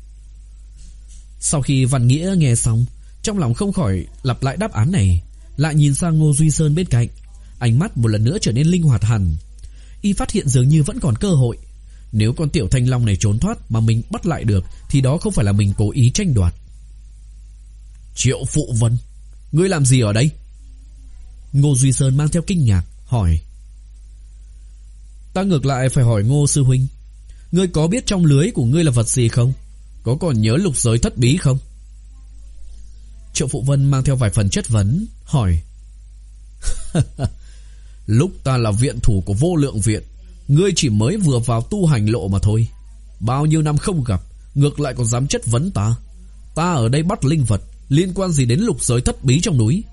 Sau khi Văn Nghĩa nghe xong, trong lòng không khỏi lặp lại đáp án này, lại nhìn sang Ngô Duy Sơn bên cạnh, ánh mắt một lần nữa trở nên linh hoạt hẳn. Y phát hiện dường như vẫn còn cơ hội. Nếu con Tiểu Thanh Long này trốn thoát mà mình bắt lại được, thì đó không phải là mình cố ý tranh đoạt. Triệu Phụ Vân, ngươi làm gì ở đây? Ngô Duy Sơn mang theo kinh ngạc hỏi. Ta ngược lại phải hỏi Ngô sư huynh, ngươi có biết trong lưới của ngươi là vật gì không? Có còn nhớ lục giới thất bí không? Triệu Phụ Vân mang theo vài phần chất vấn hỏi. Lúc ta là viện thủ của Vô Lượng Viện, ngươi chỉ mới vừa vào tu hành lộ mà thôi. Bao nhiêu năm không gặp, ngược lại còn dám chất vấn ta. Ta ở đây bắt linh vật, liên quan gì đến lục giới thất bí trong núi?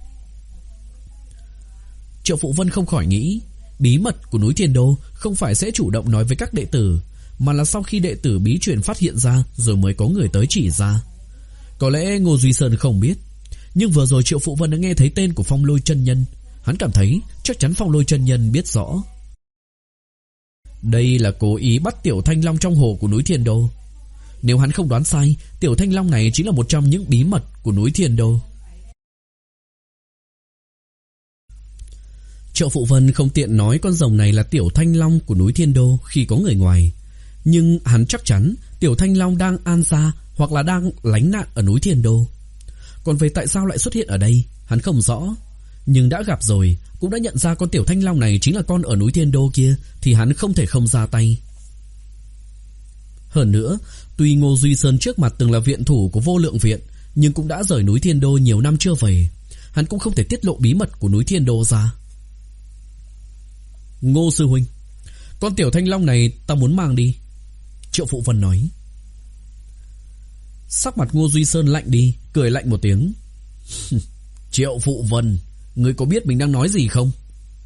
Triệu Phụ Vân không khỏi nghĩ, bí mật của núi Thiên Đô không phải sẽ chủ động nói với các đệ tử, mà là sau khi đệ tử bí truyền phát hiện ra rồi mới có người tới chỉ ra. Có lẽ Ngô Duy Sơn không biết, nhưng vừa rồi Triệu Phụ Vân đã nghe thấy tên của Phong Lôi chân nhân. Hắn cảm thấy chắc chắn Phong Lôi chân nhân biết rõ. Đây là cố ý bắt Tiểu Thanh Long trong hồ của núi Thiên Đô. Nếu hắn không đoán sai, Tiểu Thanh Long này chính là một trong những bí mật của núi Thiên Đô. Triệu Phụ Vân không tiện nói con rồng này là Tiểu Thanh Long của núi Thiên Đô khi có người ngoài, nhưng hắn chắc chắn Tiểu Thanh Long đang an gia hoặc là đang lánh nạn ở núi Thiên Đô. Còn về tại sao lại xuất hiện ở đây, hắn không rõ, nhưng đã gặp rồi, cũng đã nhận ra con Tiểu Thanh Long này chính là con ở núi Thiên Đô kia, thì hắn không thể không ra tay. Hơn nữa, tuy Ngô Duy Sơn trước mặt từng là viện thủ của Vô Lượng Viện, nhưng cũng đã rời núi Thiên Đô nhiều năm chưa về, hắn cũng không thể tiết lộ bí mật của núi Thiên Đô ra. Ngô sư huynh, con Tiểu Thanh Long này ta muốn mang đi, Triệu Phụ Vân nói. Sắc mặt Ngô Duy Sơn lạnh đi, cười lạnh một tiếng. Triệu Phụ Vân, ngươi có biết mình đang nói gì không?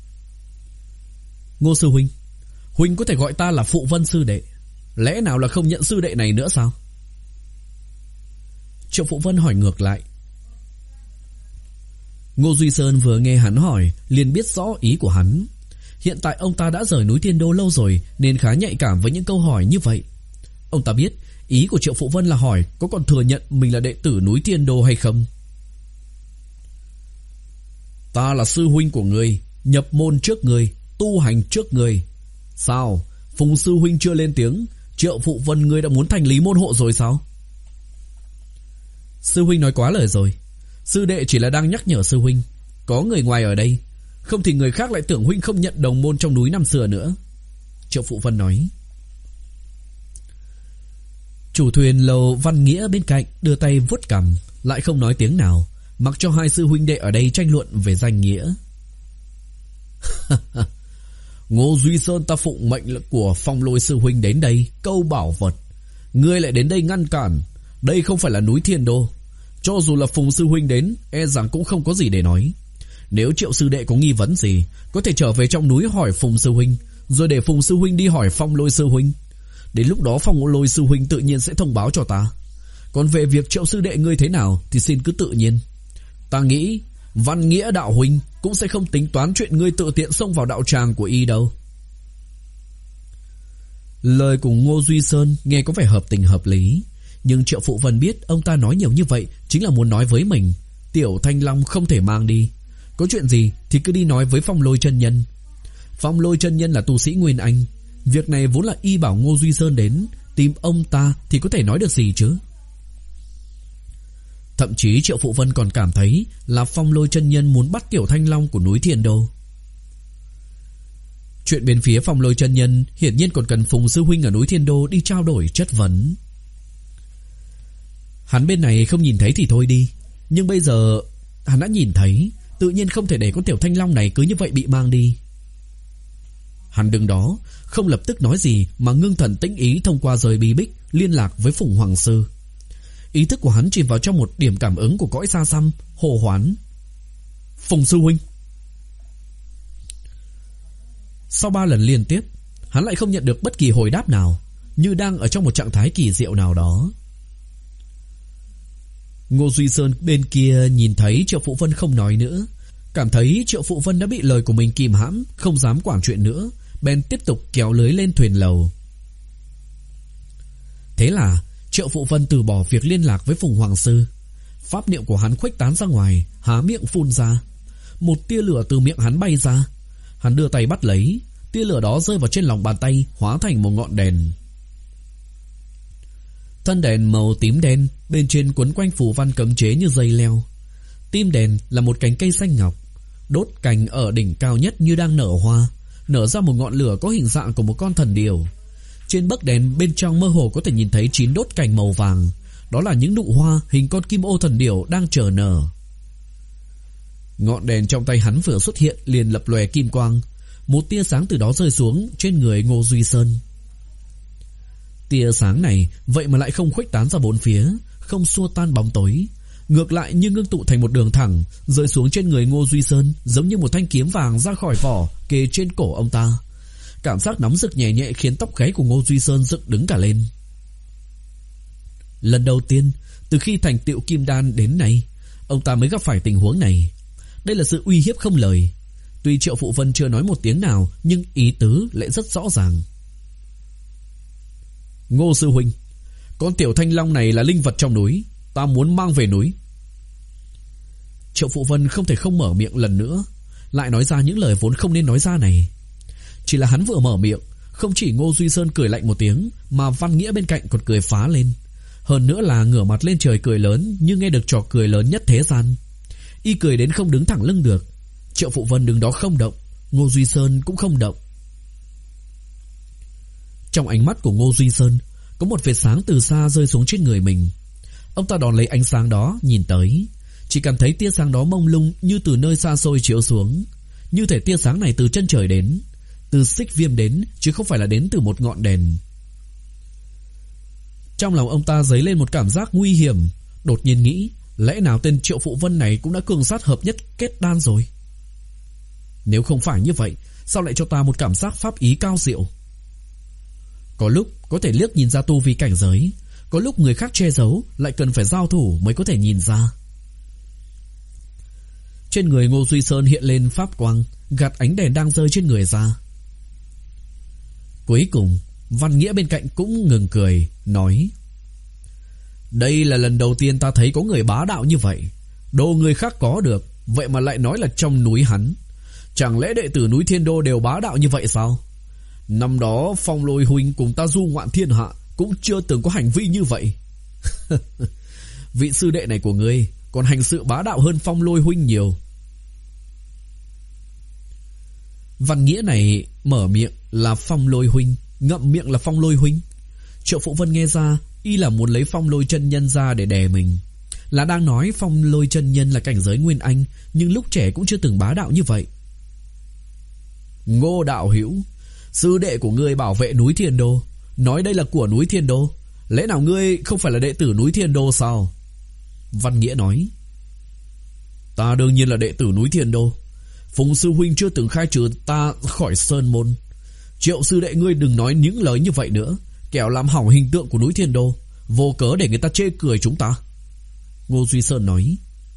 Ngô sư huynh, huynh có thể gọi ta là Phụ Vân sư đệ, lẽ nào là không nhận sư đệ này nữa sao? Triệu Phụ Vân hỏi ngược lại. Ngô Duy Sơn vừa nghe hắn hỏi liền biết rõ ý của hắn. Hiện tại ông ta đã rời núi Thiên Đô lâu rồi nên khá nhạy cảm với những câu hỏi như vậy. Ông ta biết ý của Triệu Phụ Vân là hỏi có còn thừa nhận mình là đệ tử núi Thiên Đô hay không. Ta là sư huynh của ngươi, nhập môn trước ngươi, tu hành trước ngươi. Sao, Phùng sư huynh chưa lên tiếng, Triệu Phụ Vân ngươi đã muốn thành lý môn hộ rồi sao? Sư huynh nói quá lời rồi, sư đệ chỉ là đang nhắc nhở sư huynh, có người ngoài ở đây, không thì người khác lại tưởng huynh không nhận đồng môn trong núi năm xưa nữa, Triệu Phụ Vân nói. Chủ thuyền lầu Văn Nghĩa bên cạnh đưa tay vuốt cằm, lại không nói tiếng nào, mặc cho hai sư huynh đệ ở đây tranh luận về danh nghĩa. Ngô Duy Sơn ta phụng mệnh lệnh của Phong Lôi sư huynh đến đây câu bảo vật, ngươi lại đến đây ngăn cản. Đây không phải là núi Thiên Đô, cho dù là Phùng sư huynh đến e rằng cũng không có gì để nói. Nếu Triệu sư đệ có nghi vấn gì, có thể trở về trong núi hỏi Phùng sư huynh, rồi để Phùng sư huynh đi hỏi Phong Lôi sư huynh. Đến lúc đó Phong Lôi sư huynh tự nhiên sẽ thông báo cho ta. Còn về việc Triệu sư đệ ngươi thế nào thì xin cứ tự nhiên. Ta nghĩ Văn Nghĩa đạo huynh cũng sẽ không tính toán chuyện ngươi tự tiện xông vào đạo tràng của y đâu. Lời của Ngô Duy Sơn nghe có vẻ hợp tình hợp lý, nhưng Triệu Phụ Vân biết ông ta nói nhiều như vậy chính là muốn nói với mình Tiểu Thanh Long không thể mang đi, có chuyện gì thì cứ đi nói với Phong Lôi chân nhân. Phong Lôi chân nhân là tu sĩ Nguyên Anh, việc này vốn là y bảo Ngô Duy Sơn đến tìm ông ta thì có thể nói được gì chứ. Thậm chí Triệu Phụ Vân còn cảm thấy là Phong Lôi chân nhân muốn bắt Tiểu Thanh Long của núi Thiên Đô. Chuyện bên phía Phong Lôi chân nhân hiển nhiên còn cần Phùng sư huynh ở núi Thiên Đô đi trao đổi chất vấn. Hắn bên này không nhìn thấy thì thôi đi, nhưng bây giờ hắn đã nhìn thấy, tự nhiên không thể để con Tiểu Thanh Long này cứ như vậy bị mang đi. Hắn đứng đó không lập tức nói gì mà ngưng thần tĩnh ý thông qua rời bí bích liên lạc với Phùng Hoàng sư. Ý thức của hắn chìm vào trong một điểm cảm ứng của cõi xa xăm, hô hoán: Phùng sư huynh. Sau ba lần liên tiếp, hắn lại không nhận được bất kỳ hồi đáp nào, như đang ở trong một trạng thái kỳ diệu nào đó. Ngô Duy Sơn bên kia nhìn thấy Triệu Phụ Vân không nói nữa, cảm thấy Triệu Phụ Vân đã bị lời của mình kìm hãm, không dám quản chuyện nữa, bèn tiếp tục kéo lưới lên thuyền lầu. Thế là Triệu Phụ Vân từ bỏ việc liên lạc với Phùng Hoàng sư. Pháp niệm của hắn khuếch tán ra ngoài, há miệng phun ra. Một tia lửa từ miệng hắn bay ra. Hắn đưa tay bắt lấy, tia lửa đó rơi vào trên lòng bàn tay, hóa thành một ngọn đèn. Thân đèn màu tím đen, bên trên quấn quanh phù văn cấm chế như dây leo. Tim đèn là một cành cây xanh ngọc, đốt cành ở đỉnh cao nhất như đang nở hoa, nở ra một ngọn lửa có hình dạng của một con thần điểu. Trên bấc đèn bên trong mơ hồ có thể nhìn thấy chín đốt cành màu vàng, đó là những nụ hoa hình con kim ô thần điểu đang chờ nở. Ngọn đèn trong tay hắn vừa xuất hiện liền lập lòe kim quang, một tia sáng từ đó rơi xuống trên người Ngô Duy Sơn. Tia sáng này vậy mà lại không khuếch tán ra bốn phía, không xua tan bóng tối, ngược lại như ngưng tụ thành một đường thẳng rơi xuống trên người Ngô Duy Sơn, giống như một thanh kiếm vàng ra khỏi vỏ kề trên cổ ông ta. Cảm giác nóng rực nhẹ nhẹ khiến tóc gáy của Ngô Duy Sơn dựng đứng cả lên. Lần đầu tiên từ khi thành tựu kim đan đến nay, ông ta mới gặp phải tình huống này. Đây là sự uy hiếp không lời. Tuy Triệu Phụ Vân chưa nói một tiếng nào, nhưng ý tứ lại rất rõ ràng. Ngô sư huynh, con tiểu thanh long này là linh vật trong núi, ta muốn mang về núi. Triệu Phụ Vân không thể không mở miệng lần nữa, lại nói ra những lời vốn không nên nói ra này. Chỉ là hắn vừa mở miệng, không chỉ Ngô Duy Sơn cười lạnh một tiếng, mà Văn Nghĩa bên cạnh còn cười phá lên. Hơn nữa là ngửa mặt lên trời cười lớn, như nghe được trò cười lớn nhất thế gian. Y cười đến không đứng thẳng lưng được. Triệu Phụ Vân đứng đó không động, Ngô Duy Sơn cũng không động. Trong ánh mắt của Ngô Duy Sơn có một vệt sáng từ xa rơi xuống trên người mình. Ông ta đón lấy ánh sáng đó, nhìn tới, chỉ cảm thấy tia sáng đó mông lung như từ nơi xa xôi chiếu xuống, như thể tia sáng này từ chân trời đến, từ Xích Viêm đến, chứ không phải là đến từ một ngọn đèn. Trong lòng ông ta dấy lên một cảm giác nguy hiểm, đột nhiên nghĩ, lẽ nào tên Triệu Phụ Vân này cũng đã cường sát hợp nhất kết đan rồi? Nếu không phải như vậy, sao lại cho ta một cảm giác pháp ý cao diệu? Có lúc có thể liếc nhìn ra tu vi cảnh giới, có lúc người khác che giấu lại cần phải giao thủ mới có thể nhìn ra. Trên người Ngô Duy Sơn hiện lên pháp quang, gạt ánh đèn đang rơi trên người ra. Cuối cùng, Văn Nghĩa bên cạnh cũng ngừng cười, nói: đây là lần đầu tiên ta thấy có người bá đạo như vậy. Đồ người khác có được, vậy mà lại nói là trong núi hắn. Chẳng lẽ đệ tử núi Thiên Đô đều bá đạo như vậy sao? Năm đó Phong Lôi huynh cùng ta du ngoạn thiên hạ cũng chưa từng có hành vi như vậy. Vị sư đệ này của ngươi còn hành sự bá đạo hơn Phong Lôi huynh nhiều. Văn Nghĩa này mở miệng là Phong Lôi huynh, ngậm miệng là Phong Lôi huynh. Triệu Phụ Vân nghe ra y là muốn lấy Phong Lôi chân nhân ra để đè mình, là đang nói Phong Lôi chân nhân là cảnh giới nguyên anh, nhưng lúc trẻ cũng chưa từng bá đạo như vậy. Ngô đạo hữu, sư đệ của ngươi bảo vệ núi Thiên Đô, nói đây là của núi Thiên Đô, lẽ nào ngươi không phải là đệ tử núi Thiên Đô sao? Văn Nghĩa nói: ta đương nhiên là đệ tử núi Thiên Đô. Phùng sư huynh chưa từng khai trừ ta khỏi sơn môn. Triệu sư đệ ngươi đừng nói những lời như vậy nữa, kẻo làm hỏng hình tượng của núi Thiên Đô, vô cớ để người ta chê cười chúng ta. Ngô Duy Sơn nói.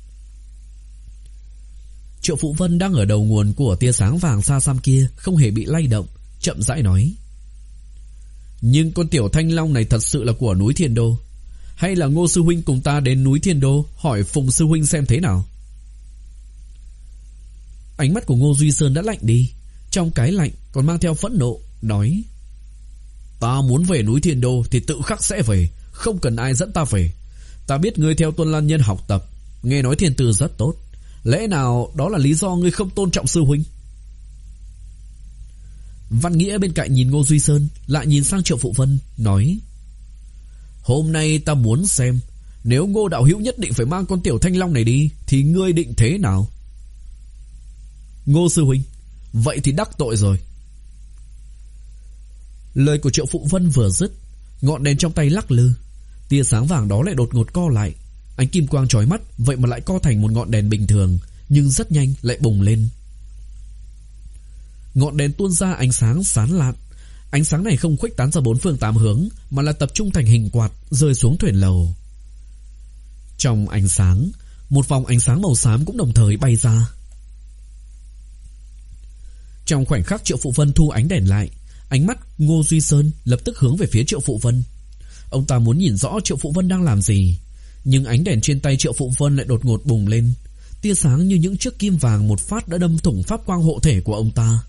Triệu Phụ Vân đang ở đầu nguồn của tia sáng vàng xa xăm kia, không hề bị lay động, chậm rãi nói: nhưng con tiểu thanh long này thật sự là của núi Thiên Đô, hay là Ngô sư huynh cùng ta đến núi Thiên Đô hỏi Phùng sư huynh xem thế nào? Ánh mắt của Ngô Duy Sơn đã lạnh đi, trong cái lạnh còn mang theo phẫn nộ, nói: ta muốn về núi Thiên Đô thì tự khắc sẽ về, không cần ai dẫn ta về. Ta biết ngươi theo Tuân Lan Nhân học tập, nghe nói thiên tư rất tốt, lẽ nào đó là lý do ngươi không tôn trọng sư huynh? Văn Nghĩa bên cạnh nhìn Ngô Duy Sơn, lại nhìn sang Triệu Phụ Vân, nói: hôm nay ta muốn xem, nếu Ngô đạo hữu nhất định phải mang con tiểu thanh long này đi, thì ngươi định thế nào? Ngô sư huynh, vậy thì đắc tội rồi. Lời của Triệu Phụ Vân vừa dứt, ngọn đèn trong tay lắc lư, tia sáng vàng đó lại đột ngột co lại, ánh kim quang chói mắt vậy mà lại co thành một ngọn đèn bình thường, nhưng rất nhanh lại bùng lên. Ngọn đèn tuôn ra ánh sáng sán lạn. Ánh sáng này không khuếch tán ra bốn phương tám hướng, mà là tập trung thành hình quạt rơi xuống thuyền lầu. Trong ánh sáng, một vòng ánh sáng màu xám cũng đồng thời bay ra. Trong khoảnh khắc Triệu Phụ Vân thu ánh đèn lại, ánh mắt Ngô Duy Sơn lập tức hướng về phía Triệu Phụ Vân. Ông ta muốn nhìn rõ Triệu Phụ Vân đang làm gì, nhưng ánh đèn trên tay Triệu Phụ Vân lại đột ngột bùng lên, tia sáng như những chiếc kim vàng một phát đã đâm thủng pháp quang hộ thể của ông ta.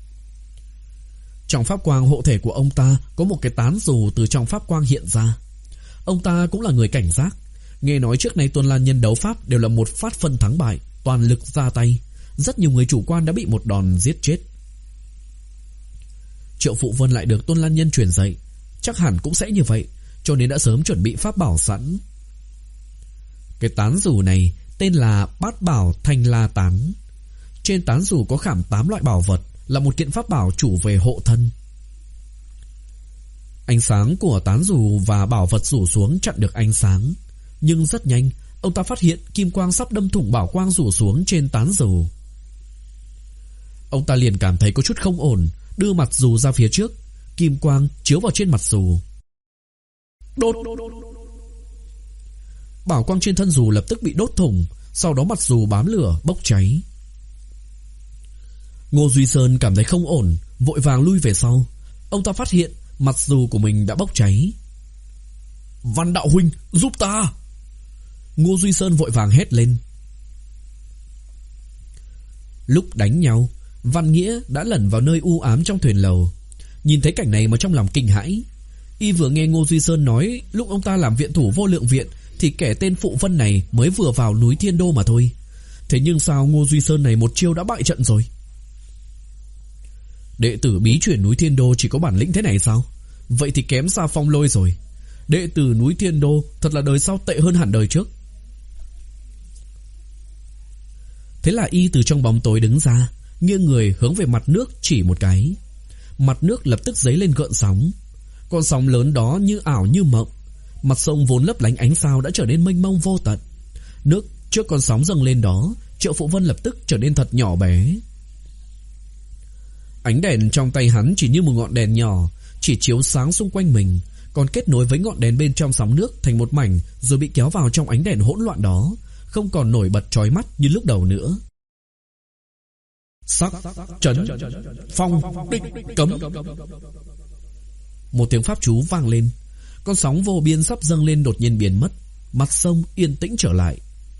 Trong pháp quang hộ thể của ông ta có một cái tán dù từ trong pháp quang hiện ra. Ông ta cũng là người cảnh giác, nghe nói trước nay Tuân Lan Nhân đấu pháp đều là một phát phân thắng bại, toàn lực ra tay, rất nhiều người chủ quan đã bị một đòn giết chết. Triệu Phụ Vân lại được Tuân Lan Nhân truyền dạy, chắc hẳn cũng sẽ như vậy, cho nên đã sớm chuẩn bị pháp bảo sẵn. Cái tán dù này tên là Bát Bảo Thanh La Tán. Trên tán dù có khảm tám loại bảo vật, là một kiện pháp bảo chủ về hộ thân. Ánh sáng của tán dù và bảo vật rủ xuống chặn được ánh sáng, nhưng rất nhanh ông ta phát hiện kim quang sắp đâm thủng bảo quang rủ xuống trên tán dù. Ông ta liền cảm thấy có chút không ổn, đưa mặt dù ra phía trước, kim quang chiếu vào trên mặt dù. Đốt! Bảo quang trên thân dù lập tức bị đốt thủng, sau đó mặt dù bám lửa bốc cháy. Ngô Duy Sơn cảm thấy không ổn, vội vàng lui về sau. Ông ta phát hiện Mặt dù của mình đã bốc cháy. Văn đạo huynh, giúp ta! Ngô Duy Sơn vội vàng hét lên. Lúc đánh nhau, Văn Nghĩa đã lẩn vào nơi u ám trong thuyền lầu. Nhìn thấy cảnh này mà trong lòng kinh hãi. Y vừa nghe Ngô Duy Sơn nói lúc ông ta làm viện thủ Vô Lượng Viện thì kẻ tên Phụ Vân này mới vừa vào núi Thiên Đô mà thôi. Thế nhưng sao Ngô Duy Sơn này một chiêu đã bại trận rồi? Đệ tử bí truyền núi Thiên Đô chỉ có bản lĩnh thế này sao? Vậy thì kém xa Phong Lôi rồi. Đệ tử núi Thiên Đô thật là đời sau tệ hơn hẳn đời trước. Thế là y từ trong bóng tối đứng ra, nghiêng người hướng về mặt nước chỉ một cái. Mặt nước lập tức dấy lên gợn sóng. Con sóng lớn đó như ảo như mộng. Mặt sông vốn lấp lánh ánh sao đã trở nên mênh mông vô tận. Nước trước con sóng dâng lên đó, Triệu Phụ Vân lập tức trở nên thật nhỏ bé. Ánh đèn trong tay hắn chỉ như một ngọn đèn nhỏ, chỉ chiếu sáng xung quanh mình, còn kết nối với ngọn đèn bên trong sóng nước thành một mảnh, rồi bị kéo vào trong ánh đèn hỗn loạn đó, không còn nổi bật chói mắt như lúc đầu nữa. Sắc, trấn, phong, định, cấm. Một tiếng pháp chú vang lên. Con sóng vô biên sắp dâng lên đột nhiên biến mất. Mặt sông yên tĩnh trở lại.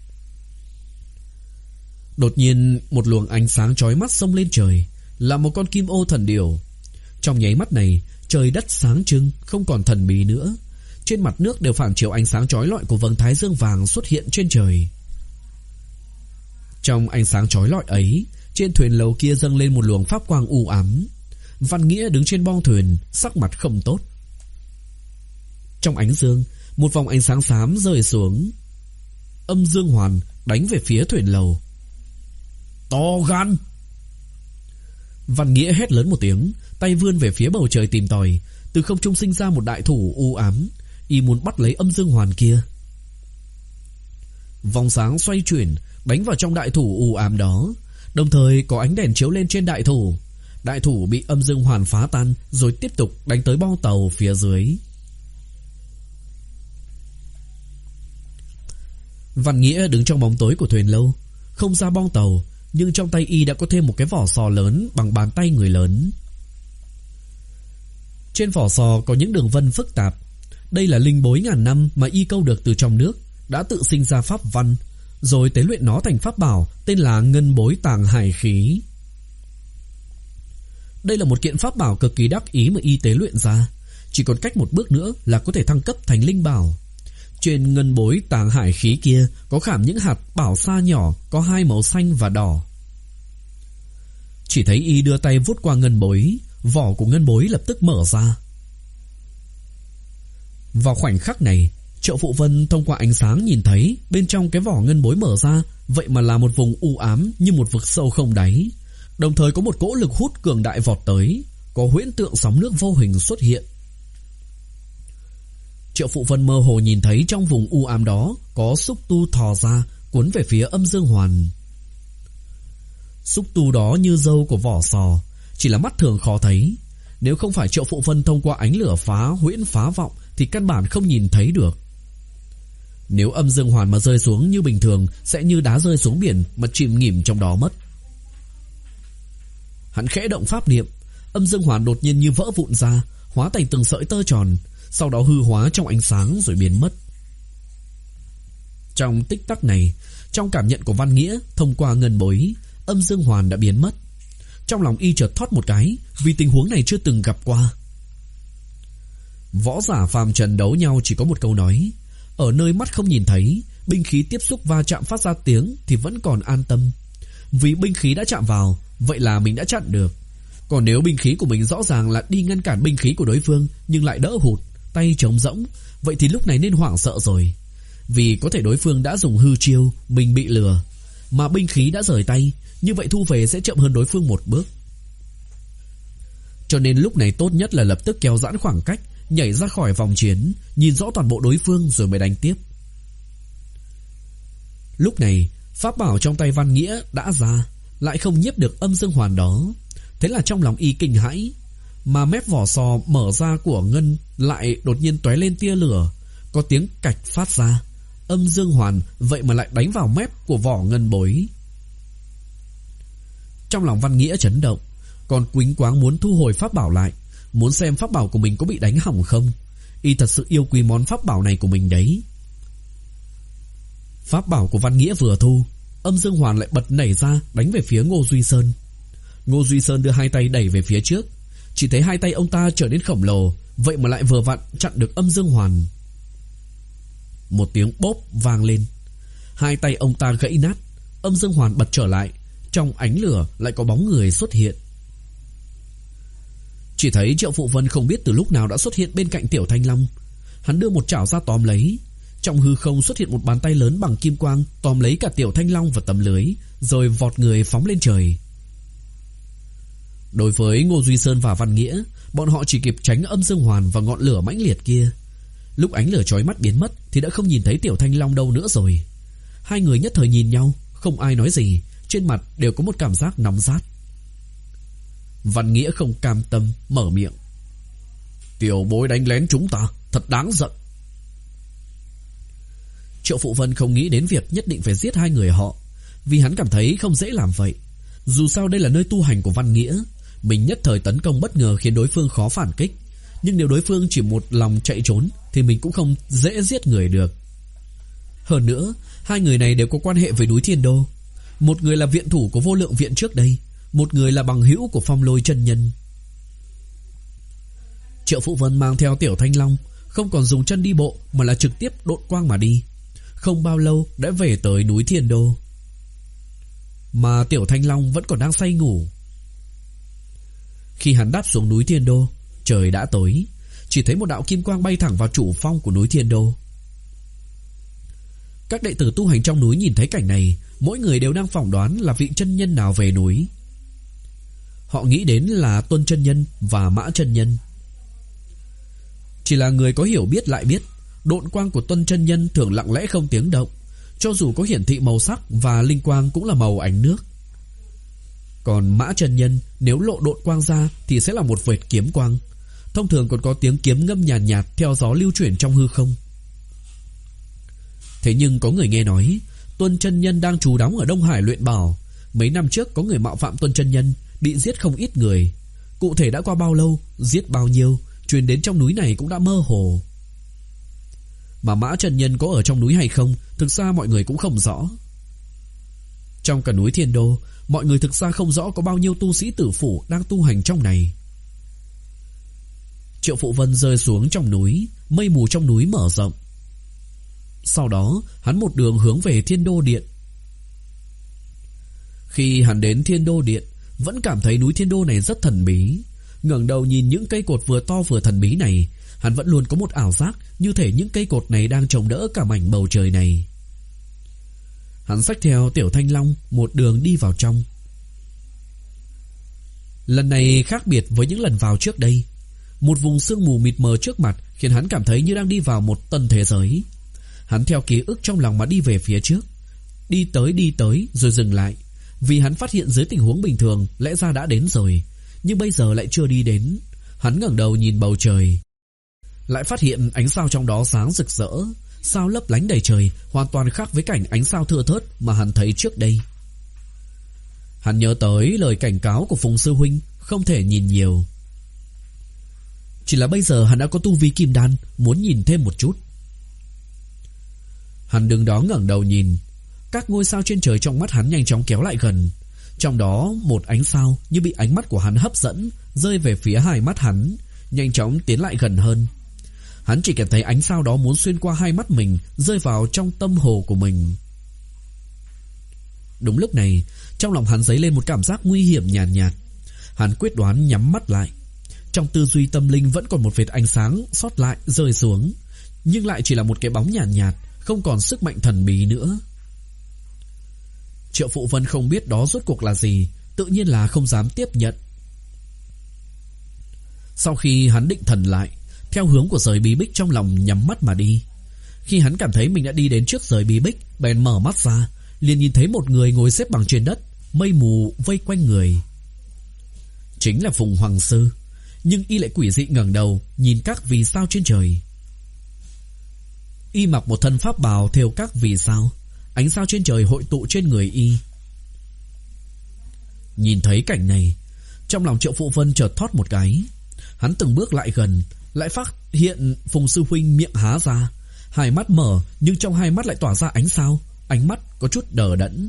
Đột nhiên một luồng ánh sáng chói mắt xông lên trời, là một con kim ô thần điểu. Trong nháy mắt này, trời đất sáng trưng, không còn thần bí nữa. Trên mặt nước đều phản chiếu ánh sáng chói lọi của vầng thái dương vàng xuất hiện trên trời. Trong ánh sáng chói lọi ấy, trên thuyền lầu kia dâng lên một luồng pháp quang u ám. Văn Nghĩa đứng trên bong thuyền, sắc mặt không tốt. Trong ánh dương, một vòng ánh sáng xám rơi xuống. Âm dương hoàn đánh về phía thuyền lầu. To gan! Văn Nghĩa hét lớn một tiếng, tay vươn về phía bầu trời tìm tòi. Từ không trung sinh ra một đại thủ u ám, y muốn bắt lấy âm dương hoàn kia. Vòng sáng xoay chuyển, đánh vào trong đại thủ u ám đó. Đồng thời có ánh đèn chiếu lên trên đại thủ. Đại thủ bị âm dương hoàn phá tan, rồi tiếp tục đánh tới bong tàu phía dưới. Văn Nghĩa đứng trong bóng tối của thuyền lâu, không ra bong tàu, nhưng trong tay y đã có thêm một cái vỏ sò lớn bằng bàn tay người lớn. Trên vỏ sò có những đường vân phức tạp. Đây là linh bối ngàn năm mà y câu được từ trong nước, đã tự sinh ra pháp văn, rồi tế luyện nó thành pháp bảo tên là Ngân Bối Tàng Hải Khí. Đây là một kiện pháp bảo cực kỳ đắc ý mà y tế luyện ra, chỉ còn cách một bước nữa là có thể thăng cấp thành linh bảo. Trên Ngân Bối Tàng Hải Khí kia có khảm những hạt bảo sa nhỏ có hai màu xanh và đỏ. Chỉ thấy y đưa tay vuốt qua ngân bối, vỏ của ngân bối lập tức mở ra. Vào khoảnh khắc này, Triệu Phụ Vân thông qua ánh sáng nhìn thấy bên trong cái vỏ ngân bối mở ra, vậy mà là một vùng u ám như một vực sâu không đáy. Đồng thời có một cỗ lực hút cường đại vọt tới, có huyễn tượng sóng nước vô hình xuất hiện. Triệu Phụ Vân mơ hồ nhìn thấy trong vùng u ám đó có xúc tu thò ra, cuốn về phía âm dương hoàn. Xúc tu đó như râu của vỏ sò, chỉ là mắt thường khó thấy. Nếu không phải Triệu Phụ Vân thông qua ánh lửa phá huyễn phá vọng thì căn bản không nhìn thấy được. Nếu âm dương hoàn mà rơi xuống như bình thường, sẽ như đá rơi xuống biển mà chìm nghỉm trong đó mất. Hắn khẽ động pháp niệm, âm dương hoàn đột nhiên như vỡ vụn ra, hóa thành từng sợi tơ tròn, sau đó hư hóa trong ánh sáng rồi biến mất. Trong tích tắc này, trong cảm nhận của Văn Nghĩa thông qua ngân bối, âm dương hoàn đã biến mất. Trong lòng y chợt thoát một cái, vì tình huống này chưa từng gặp qua. Võ giả phàm trần đấu nhau chỉ có một câu nói: ở nơi mắt không nhìn thấy, binh khí tiếp xúc va chạm phát ra tiếng thì vẫn còn an tâm. Vì binh khí đã chạm vào, vậy là mình đã chặn được. Còn nếu binh khí của mình rõ ràng là đi ngăn cản binh khí của đối phương nhưng lại đỡ hụt, tay trống rỗng, vậy thì lúc này nên hoảng sợ rồi. Vì có thể đối phương đã dùng hư chiêu, mình bị lừa, mà binh khí đã rời tay, như vậy thu về sẽ chậm hơn đối phương một bước. Cho nên lúc này tốt nhất là lập tức kéo giãn khoảng cách, nhảy ra khỏi vòng chiến, nhìn rõ toàn bộ đối phương rồi mới đánh tiếp. Lúc này pháp bảo trong tay Văn Nghĩa đã ra, lại không nhiếp được âm dương hoàn đó. Thế là trong lòng y kinh hãi, mà mép vỏ sò mở ra của ngân lại đột nhiên tóe lên tia lửa, có tiếng cạch phát ra. Âm dương hoàn vậy mà lại đánh vào mép của vỏ ngân bối. Trong lòng Văn Nghĩa chấn động, còn quýnh quáng muốn thu hồi pháp bảo lại. muốn xem pháp bảo của mình có bị đánh hỏng không. Y thật sự yêu quý món pháp bảo này của mình đấy. Pháp bảo của Văn Nghĩa vừa thu, Âm Dương Hoàn lại bật nảy ra đánh về phía Ngô Duy Sơn. Ngô Duy Sơn đưa hai tay đẩy về phía trước, chỉ thấy hai tay ông ta trở nên khổng lồ, vậy mà lại vừa vặn chặn được Âm Dương Hoàn. Một tiếng bốp vang lên, hai tay ông ta gãy nát. Âm Dương Hoàn bật trở lại, trong ánh lửa lại có bóng người xuất hiện. Chỉ thấy Triệu Phụ Vân không biết từ lúc nào đã xuất hiện bên cạnh Tiểu Thanh Long. Hắn đưa một chảo ra tóm lấy. Trong hư không xuất hiện một bàn tay lớn bằng kim quang, tóm lấy cả Tiểu Thanh Long và tấm lưới, rồi vọt người phóng lên trời. Đối với Ngô Duy Sơn và Văn Nghĩa, bọn họ chỉ kịp tránh Âm Dương Hoàn và ngọn lửa mãnh liệt kia. Lúc ánh lửa chói mắt biến mất thì đã không nhìn thấy Tiểu Thanh Long đâu nữa rồi. Hai người nhất thời nhìn nhau, không ai nói gì, trên mặt đều có một cảm giác nóng rát. Văn Nghĩa không cam tâm mở miệng: Tiểu bối đánh lén chúng ta, thật đáng giận. Triệu Phụ Vân không nghĩ đến việc nhất định phải giết hai người họ, vì hắn cảm thấy không dễ làm vậy. Dù sao đây là nơi tu hành của Văn Nghĩa, mình nhất thời tấn công bất ngờ khiến đối phương khó phản kích. Nhưng nếu đối phương chỉ một lòng chạy trốn thì mình cũng không dễ giết người được. Hơn nữa, hai người này đều có quan hệ với núi Thiên Đô. Một người là viện thủ của Vô Lượng Viện trước đây, một người là bằng hữu của Phong Lôi chân nhân. Triệu Phụ Vân mang theo Tiểu Thanh Long, không còn dùng chân đi bộ mà là trực tiếp độn quang mà đi. Không bao lâu đã về tới núi Thiên Đô, mà Tiểu Thanh Long vẫn còn đang say ngủ. Khi hắn đáp xuống núi Thiên Đô, trời đã tối, chỉ thấy một đạo kim quang bay thẳng vào chủ phong của núi Thiên Đô. Các đệ tử tu hành trong núi nhìn thấy cảnh này, mỗi người đều đang phỏng đoán là vị chân nhân nào về núi. Họ nghĩ đến là Tuân chân nhân và Mã chân nhân. Chỉ là người có hiểu biết lại biết, độn quang của Tuân chân nhân thường lặng lẽ không tiếng động, cho dù có hiển thị màu sắc và linh quang cũng là màu ánh nước. Còn Mã chân nhân nếu lộ độn quang ra thì sẽ là một vệt kiếm quang, thông thường còn có tiếng kiếm ngâm nhàn nhạt, nhạt theo gió lưu chuyển trong hư không. Thế nhưng có người nghe nói Tuân chân nhân đang trú đóng ở Đông Hải luyện bảo. Mấy năm trước có người mạo phạm Tuân chân nhân, bị giết không ít người. Cụ thể đã qua bao lâu, giết bao nhiêu, truyền đến trong núi này cũng đã mơ hồ. Mà Mã chân nhân có ở trong núi hay không, thực ra mọi người cũng không rõ. Trong cả núi Thiên Đô, mọi người thực ra không rõ có bao nhiêu tu sĩ tử phủ đang tu hành trong này. Triệu Phụ Vân rơi xuống trong núi, mây mù trong núi mở rộng. Sau đó hắn một đường hướng về Thiên Đô Điện. Khi hắn đến Thiên Đô Điện, vẫn cảm thấy núi Thiên Đô này rất thần bí. Ngẩng đầu nhìn những cây cột vừa to vừa thần bí này, hắn vẫn luôn có một ảo giác như thể những cây cột này đang chống đỡ cả mảnh bầu trời này. Hắn xách theo Tiểu Thanh Long một đường đi vào trong. Lần này khác biệt với những lần vào trước đây. Một vùng sương mù mịt mờ trước mặt khiến hắn cảm thấy như đang đi vào một tân thế giới. Hắn theo ký ức trong lòng mà đi về phía trước, đi tới đi tới rồi dừng lại, vì hắn phát hiện dưới tình huống bình thường lẽ ra đã đến rồi, nhưng bây giờ lại chưa đi đến. Hắn ngẩng đầu nhìn bầu trời, lại phát hiện ánh sao trong đó sáng rực rỡ, sao lấp lánh đầy trời, hoàn toàn khác với cảnh ánh sao thưa thớt mà hắn thấy trước đây. Hắn nhớ tới lời cảnh cáo của Phùng sư huynh, không thể nhìn nhiều. Chỉ là bây giờ hắn đã có tu vi kim đan, muốn nhìn thêm một chút. Hắn đứng đó ngẩng đầu nhìn, các ngôi sao trên trời trong mắt hắn nhanh chóng kéo lại gần. Trong đó một ánh sao như bị ánh mắt của hắn hấp dẫn, rơi về phía hai mắt hắn, nhanh chóng tiến lại gần hơn. Hắn chỉ cảm thấy ánh sao đó muốn xuyên qua hai mắt mình, rơi vào trong tâm hồ của mình. Đúng lúc này, trong lòng hắn dấy lên một cảm giác nguy hiểm nhàn nhạt, nhạt. Hắn quyết đoán nhắm mắt lại. Trong tư duy tâm linh vẫn còn một vệt ánh sáng sót lại rơi xuống, nhưng lại chỉ là một cái bóng nhàn nhạt, nhạt, không còn sức mạnh thần bí nữa. Triệu Phụ Vân không biết đó rốt cuộc là gì, tự nhiên là không dám tiếp nhận. Sau khi hắn định thần lại, theo hướng của rời bí bích trong lòng nhắm mắt mà đi. Khi hắn cảm thấy mình đã đi đến trước rời bí bích, bèn mở mắt ra, liền nhìn thấy một người ngồi xếp bằng trên đất, mây mù vây quanh người. Chính là Phùng Hoàng Sư, nhưng y lại quỷ dị ngẩng đầu nhìn các vì sao trên trời. Y mặc một thân pháp bào thêu các vì sao, ánh sao trên trời hội tụ trên người y. Nhìn thấy cảnh này, trong lòng Triệu Phụ Vân chợt thót một cái. Hắn từng bước lại gần, lại phát hiện Phùng sư huynh miệng há ra, hai mắt mở, nhưng trong hai mắt lại tỏa ra ánh sao, ánh mắt có chút đờ đẫn.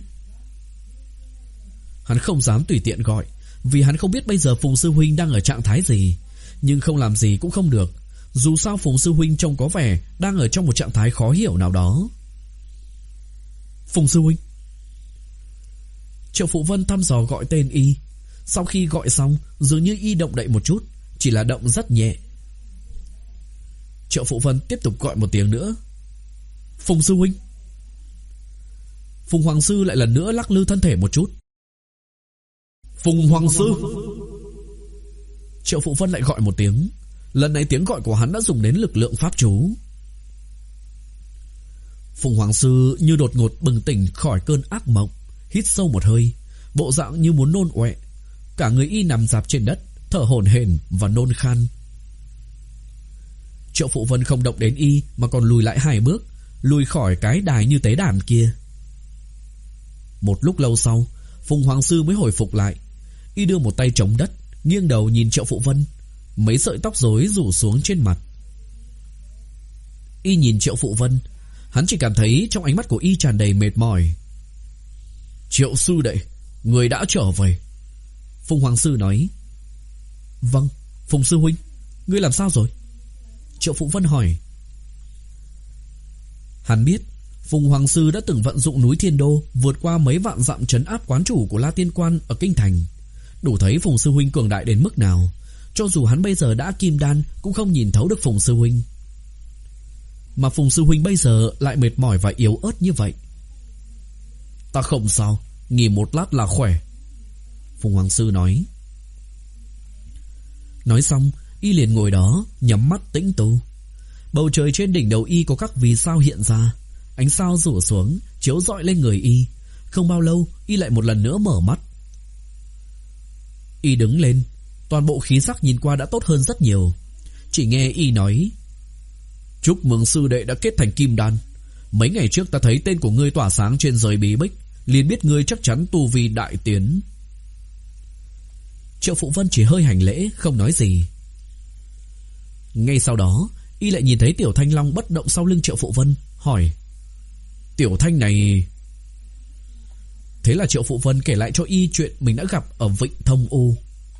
Hắn không dám tùy tiện gọi, vì hắn không biết bây giờ Phùng sư huynh đang ở trạng thái gì, nhưng không làm gì cũng không được. Dù sao Phùng sư huynh trông có vẻ đang ở trong một trạng thái khó hiểu nào đó. Phùng sư huynh. Triệu Phụ Vân thăm dò gọi tên y. Sau khi gọi xong, dường như y động đậy một chút, chỉ là động rất nhẹ. Triệu Phụ Vân tiếp tục gọi một tiếng nữa. Phùng sư huynh. Phùng Hoàng sư lại lần nữa lắc lư thân thể một chút. Phùng Hoàng sư. Triệu Phụ Vân lại gọi một tiếng. Lần này tiếng gọi của hắn đã dùng đến lực lượng pháp chú. Phùng Hoàng sư như đột ngột bừng tỉnh khỏi cơn ác mộng, hít sâu một hơi, bộ dạng như muốn nôn ọe. Cả người y nằm rạp trên đất, thở hổn hển và nôn khan. Triệu Phụ Vân không động đến y, mà còn lùi lại hai bước, lùi khỏi cái đài như tế đàn kia. Một lúc lâu sau, Phùng Hoàng sư mới hồi phục lại. Y đưa một tay chống đất, nghiêng đầu nhìn Triệu Phụ Vân, mấy sợi tóc rối rủ xuống trên mặt. Y nhìn Triệu Phụ Vân, hắn chỉ cảm thấy trong ánh mắt của y tràn đầy mệt mỏi. Triệu sư đệ, người đã trở về. Phùng Hoàng sư nói. Vâng, Phùng sư huynh, ngươi làm sao rồi? Triệu Phụ Vân hỏi. Hắn biết Phùng Hoàng sư đã từng vận dụng núi Thiên Đô, vượt qua mấy vạn dặm trấn áp quán chủ của La Tiên Quan ở kinh thành, đủ thấy Phùng sư huynh cường đại đến mức nào. Cho dù hắn bây giờ đã kim đan, cũng không nhìn thấu được Phùng sư huynh. Mà Phùng sư huynh bây giờ lại mệt mỏi và yếu ớt như vậy. Ta không sao, nghỉ một lát là khỏe, Phùng Hoàng sư nói. Nói xong, y liền ngồi đó, nhắm mắt tĩnh tu. Bầu trời trên đỉnh đầu y có các vì sao hiện ra, ánh sao rủ xuống, chiếu rọi lên người y. Không bao lâu, y lại một lần nữa mở mắt. Y đứng lên, toàn bộ khí sắc nhìn qua đã tốt hơn rất nhiều. Chỉ nghe y nói. Chúc mừng sư đệ đã kết thành kim đan. Mấy ngày trước ta thấy tên của ngươi tỏa sáng trên giới bí bích, liền biết ngươi chắc chắn tu vi đại tiến. Triệu Phụ Vân chỉ hơi hành lễ, không nói gì. Ngay sau đó, y lại nhìn thấy Tiểu Thanh Long bất động sau lưng Triệu Phụ Vân, hỏi. Tiểu Thanh này... Thế là Triệu Phụ Vân kể lại cho y chuyện mình đã gặp ở Vịnh Thông U.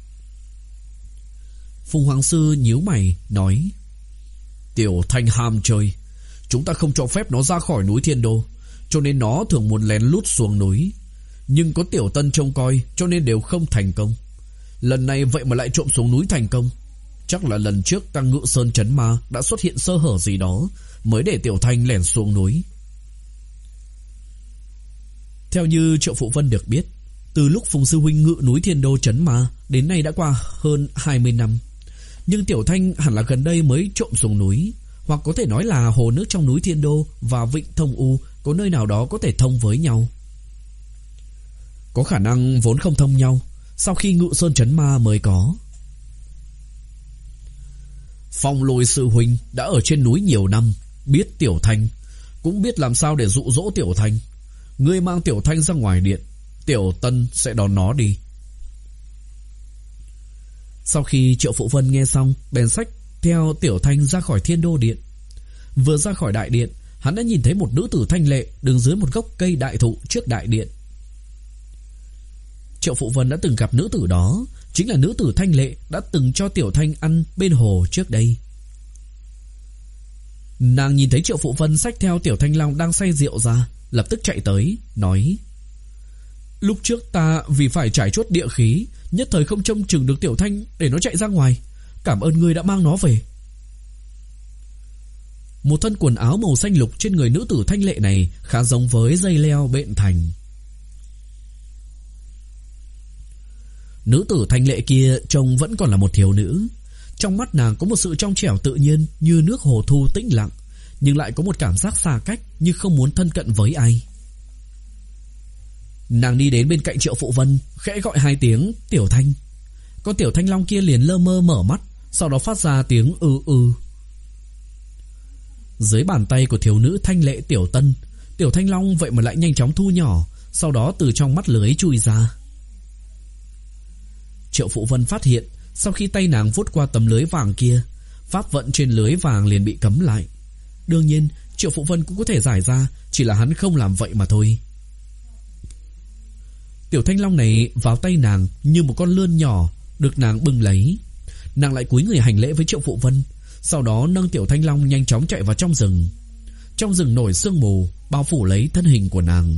Phùng Hoàng sư nhíu mày, nói. Tiểu Thanh ham chơi, chúng ta không cho phép nó ra khỏi núi Thiên Đô, cho nên nó thường muốn lén lút xuống núi. Nhưng có Tiểu Tân trông coi, cho nên đều không thành công. Lần này vậy mà lại trộm xuống núi thành công. Chắc là lần trước Tăng Ngự Sơn trấn ma đã xuất hiện sơ hở gì đó, mới để Tiểu Thanh lẻn xuống núi. Theo như Triệu Phụ Vân được biết, từ lúc Phùng sư huynh ngự núi Thiên Đô trấn ma đến nay đã qua hơn hai mươi năm. Nhưng Tiểu Thanh hẳn là gần đây mới trộm xuống núi, hoặc có thể nói là hồ nước trong núi Thiên Đô và Vịnh Thông U có nơi nào đó có thể thông với nhau. Có khả năng vốn không thông nhau, sau khi Ngự Sơn trấn ma mới có. Phong Lôi sư huynh đã ở trên núi nhiều năm, biết Tiểu Thanh, cũng biết làm sao để dụ dỗ Tiểu Thanh. Ngươi mang Tiểu Thanh ra ngoài điện, Tiểu Tân sẽ đón nó đi. Sau khi Triệu Phụ Vân nghe xong, bèn xách theo Tiểu Thanh ra khỏi Thiên Đô điện. Vừa ra khỏi đại điện, hắn đã nhìn thấy một nữ tử thanh lệ đứng dưới một gốc cây đại thụ trước đại điện. Triệu Phụ Vân đã từng gặp nữ tử đó, chính là nữ tử thanh lệ đã từng cho Tiểu Thanh ăn bên hồ trước đây. Nàng nhìn thấy Triệu Phụ Vân xách theo Tiểu Thanh Long đang say rượu ra, lập tức chạy tới, nói. Lúc trước ta vì phải trải chuốt địa khí, nhất thời không trông chừng được Tiểu Thanh để nó chạy ra ngoài. Cảm ơn ngươi đã mang nó về. Một thân quần áo màu xanh lục trên người nữ tử thanh lệ này khá giống với dây leo bện thành. Nữ tử thanh lệ kia trông vẫn còn là một thiếu nữ. Trong mắt nàng có một sự trong trẻo tự nhiên như nước hồ thu tĩnh lặng, nhưng lại có một cảm giác xa cách, như không muốn thân cận với ai. Nàng đi đến bên cạnh Triệu Phụ Vân, khẽ gọi hai tiếng Tiểu Thanh. Con Tiểu Thanh Long kia liền lơ mơ mở mắt, sau đó phát ra tiếng ư ư. Dưới bàn tay của thiếu nữ thanh lệ Tiểu Tân, Tiểu Thanh Long vậy mà lại nhanh chóng thu nhỏ, sau đó từ trong mắt lưới chui ra. Triệu Phụ Vân phát hiện Sau khi tay nàng vuốt qua tấm lưới vàng kia, pháp vận trên lưới vàng liền bị cấm lại. Đương nhiên Triệu Phụ Vân cũng có thể giải ra, chỉ là hắn không làm vậy mà thôi. Tiểu thanh long này vào tay nàng như một con lươn nhỏ, được nàng bưng lấy. Nàng lại cúi người hành lễ với Triệu Phụ Vân, sau đó nâng tiểu thanh long nhanh chóng chạy vào trong rừng. Trong rừng nổi sương mù bao phủ lấy thân hình của nàng.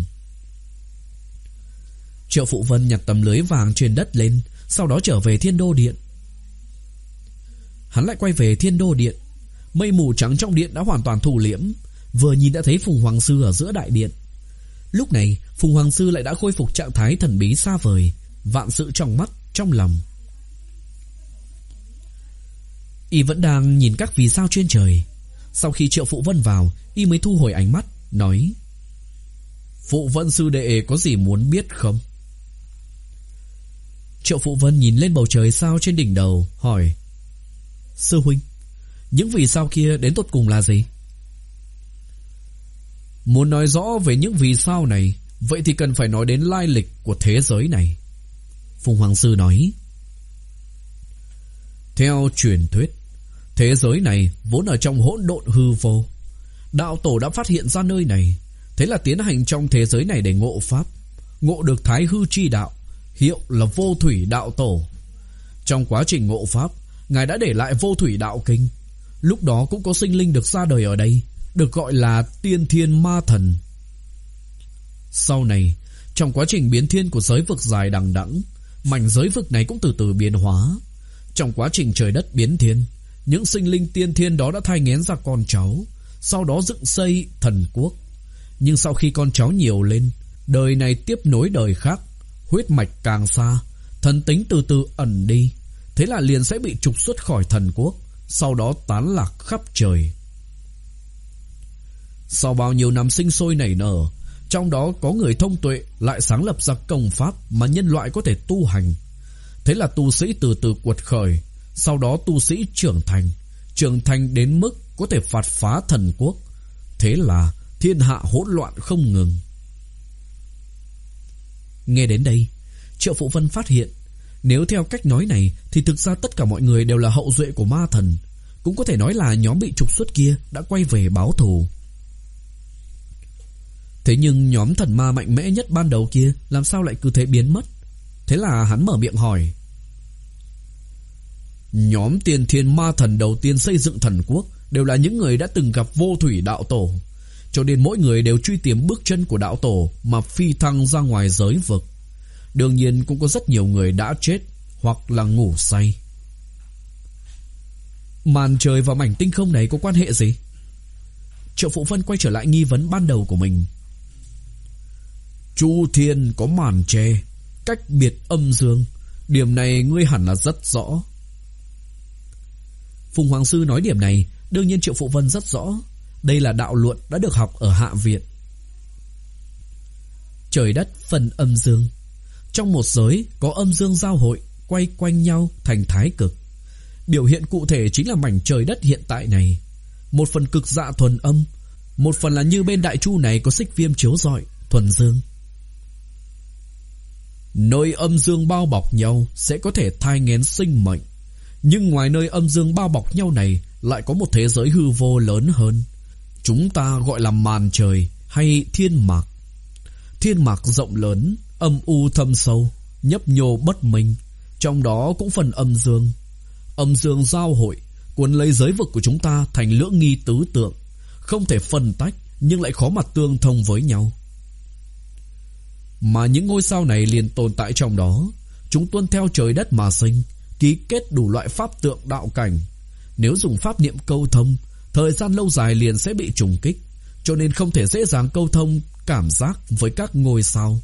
Triệu Phụ Vân nhặt tấm lưới vàng trên đất lên, sau đó trở về Thiên Đô Điện. Hắn lại quay về Thiên Đô Điện. Mây mù trắng trong điện đã hoàn toàn thu liễm, vừa nhìn đã thấy Phùng Hoàng Sư ở giữa đại điện. Lúc này Phùng Hoàng Sư lại đã khôi phục trạng thái thần bí xa vời, vạn sự trong mắt trong lòng. Y vẫn đang nhìn các vì sao trên trời. Sau khi Triệu Phụ Vân vào, Y mới thu hồi ánh mắt, nói: Phụ Vân sư đệ có gì muốn biết không? Triệu Phụ Vân nhìn lên bầu trời sao trên đỉnh đầu, hỏi: Sư huynh, những vì sao kia đến tột cùng là gì? Muốn nói rõ về những vì sao này, vậy thì cần phải nói đến lai lịch của thế giới này. Phùng Hoàng Sư nói: Theo truyền thuyết, thế giới này vốn ở trong hỗn độn hư vô. Đạo tổ đã phát hiện ra nơi này, thế là tiến hành trong thế giới này để ngộ pháp, ngộ được thái hư chi đạo, hiệu là vô thủy đạo tổ. Trong quá trình ngộ pháp, ngài đã để lại vô thủy đạo kinh. Lúc đó cũng có sinh linh được ra đời ở đây, được gọi là tiên thiên ma thần. Sau này, trong quá trình biến thiên của giới vực dài đằng đẵng, mảnh giới vực này cũng từ từ biến hóa. Trong quá trình trời đất biến thiên, những sinh linh tiên thiên đó đã thai nghén ra con cháu, sau đó dựng xây thần quốc. Nhưng sau khi con cháu nhiều lên, đời này tiếp nối đời khác, huyết mạch càng xa, thần tính từ từ ẩn đi, thế là liền sẽ bị trục xuất khỏi thần quốc, sau đó tán lạc khắp trời. Sau bao nhiêu năm sinh sôi nảy nở, trong đó có người thông tuệ lại sáng lập ra công pháp mà nhân loại có thể tu hành. Thế là tu sĩ từ từ quật khởi, sau đó tu sĩ trưởng thành, trưởng thành đến mức có thể phạt phá thần quốc. Thế là thiên hạ hỗn loạn không ngừng. Nghe đến đây, Triệu Phụ Vân phát hiện, nếu theo cách nói này thì thực ra tất cả mọi người đều là hậu duệ của ma thần. Cũng có thể nói là nhóm bị trục xuất kia đã quay về báo thù. Thế nhưng nhóm thần ma mạnh mẽ nhất ban đầu kia làm sao lại cứ thế biến mất? Thế là hắn mở miệng hỏi: Nhóm tiên thiên ma thần đầu tiên xây dựng thần quốc đều là những người đã từng gặp vô thủy đạo tổ, cho nên mỗi người đều truy tìm bước chân của đạo tổ mà phi thăng ra ngoài giới vực. Đương nhiên cũng có rất nhiều người đã chết hoặc là ngủ say. Màn trời và mảnh tinh không này có quan hệ gì? Triệu Phụ Vân quay trở lại nghi vấn ban đầu của mình. Chu thiên có màn tre, cách biệt âm dương, điểm này ngươi hẳn là rất rõ. Phùng Hoàng Sư nói điểm này, đương nhiên Triệu Phụ Vân rất rõ. Đây là đạo luận đã được học ở Hạ Viện. Trời đất phân âm dương. Trong một giới có âm dương giao hội, quay quanh nhau thành thái cực. Biểu hiện cụ thể chính là mảnh trời đất hiện tại này. Một phần cực dạ thuần âm, một phần là như bên đại chu này có xích viêm chiếu rọi, thuần dương. Nơi âm dương bao bọc nhau sẽ có thể thai nghén sinh mệnh. Nhưng ngoài nơi âm dương bao bọc nhau này lại có một thế giới hư vô lớn hơn. Chúng ta gọi là màn trời hay thiên mạc. Thiên mạc rộng lớn, âm u thâm sâu, nhấp nhô bất minh. Trong đó cũng phần âm dương. Âm dương giao hội, cuốn lấy giới vực của chúng ta thành lưỡng nghi tứ tượng. Không thể phân tách, nhưng lại khó mà tương thông với nhau. Mà những ngôi sao này liền tồn tại trong đó. Chúng tuân theo trời đất mà sinh, ký kết đủ loại pháp tượng đạo cảnh. Nếu dùng pháp niệm câu thông, thời gian lâu dài liền sẽ bị trùng kích, cho nên không thể dễ dàng câu thông cảm giác với các ngôi sao.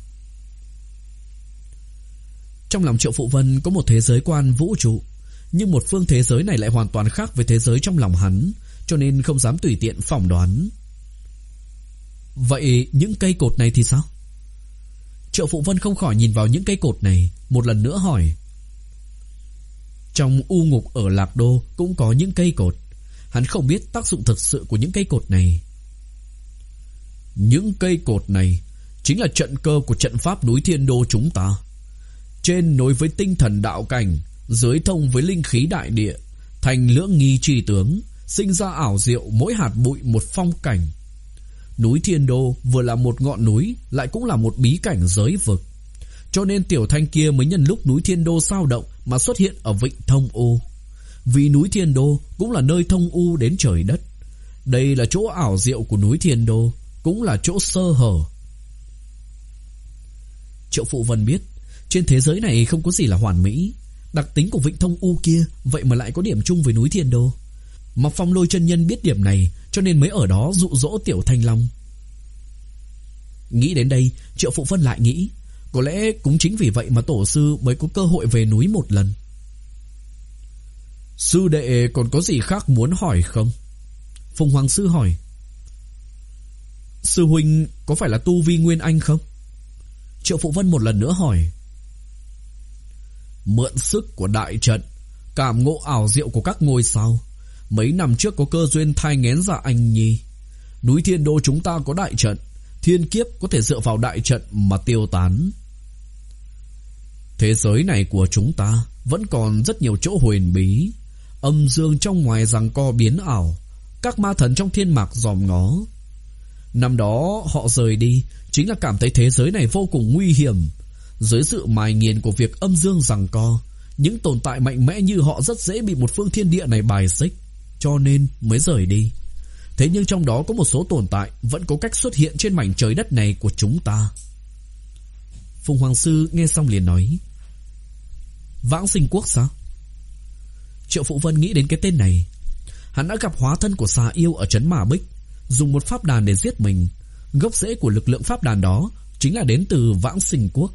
Trong lòng Triệu Phụ Vân có một thế giới quan vũ trụ, nhưng một phương thế giới này lại hoàn toàn khác với thế giới trong lòng hắn, cho nên không dám tùy tiện phỏng đoán. Vậy những cây cột này thì sao? Triệu Phụ Vân không khỏi nhìn vào những cây cột này, một lần nữa hỏi. Trong u ngục ở Lạc Đô cũng có những cây cột. Hắn không biết tác dụng thực sự của những cây cột này. Những cây cột này chính là trận cơ của trận pháp núi Thiên Đô chúng ta. Trên nối với tinh thần đạo cảnh, dưới thông với linh khí đại địa, thành lưỡng nghi chi tướng, sinh ra ảo diệu mỗi hạt bụi một phong cảnh. Núi Thiên Đô vừa là một ngọn núi, lại cũng là một bí cảnh giới vực. Cho nên Tiểu Thanh kia mới nhân lúc núi Thiên Đô sao động mà xuất hiện ở vịnh Thông U. Vì núi Thiên Đô cũng là nơi thông u đến trời đất. Đây là chỗ ảo diệu của núi Thiên Đô, cũng là chỗ sơ hở. Triệu Phụ Vân biết, trên thế giới này không có gì là hoàn mỹ. Đặc tính của vịnh Thông U kia vậy mà lại có điểm chung với núi Thiên Đô. Mà Phong Lôi chân nhân biết điểm này, cho nên mới ở đó dụ dỗ Tiểu Thanh Long. Nghĩ đến đây, Triệu Phụ Vân lại nghĩ, có lẽ cũng chính vì vậy mà tổ sư mới có cơ hội về núi một lần. Sư đệ còn có gì khác muốn hỏi không? Phùng Hoàng Sư hỏi. Sư huynh có phải là tu vi Nguyên Anh không? Triệu Phụ Vân một lần nữa hỏi. Mượn sức của đại trận, cảm ngộ ảo diệu của các ngôi sao. Mấy năm trước có cơ duyên thai nghén ra anh nhi. Núi Thiên Đô chúng ta có đại trận, thiên kiếp có thể dựa vào đại trận mà tiêu tán. Thế giới này của chúng ta vẫn còn rất nhiều chỗ huyền bí. Âm dương trong ngoài giằng co biến ảo, các ma thần trong thiên mạc dòm ngó. Năm đó họ rời đi chính là cảm thấy thế giới này vô cùng nguy hiểm. Dưới sự mài nghiền của việc âm dương giằng co, những tồn tại mạnh mẽ như họ rất dễ bị một phương thiên địa này bài xích, cho nên mới rời đi. Thế nhưng trong đó có một số tồn tại vẫn có cách xuất hiện trên mảnh trời đất này của chúng ta. Phùng Hoàng Sư nghe xong liền nói. Vãng Sinh Quốc sao? Triệu Phụ Vân nghĩ đến cái tên này. Hắn đã gặp hóa thân của xà yêu ở trấn Mà Bích, dùng một pháp đàn để giết mình. Gốc rễ của lực lượng pháp đàn đó chính là đến từ Vãng Sinh Quốc.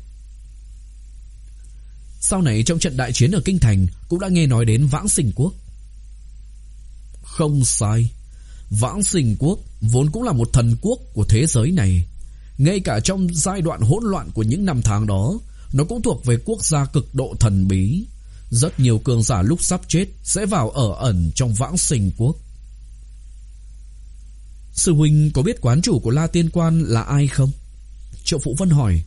Sau này trong trận đại chiến ở Kinh Thành cũng đã nghe nói đến Vãng Sinh Quốc. Không sai, Vãng Sinh Quốc vốn cũng là một thần quốc của thế giới này. Ngay cả trong giai đoạn hỗn loạn của những năm tháng đó, nó cũng thuộc về quốc gia cực độ thần bí. Rất nhiều cường giả lúc sắp chết sẽ vào ở ẩn trong Vãng Sinh Quốc. Sư huynh có biết quán chủ của La Tiên Quan là ai không? Triệu Phụ Vân hỏi.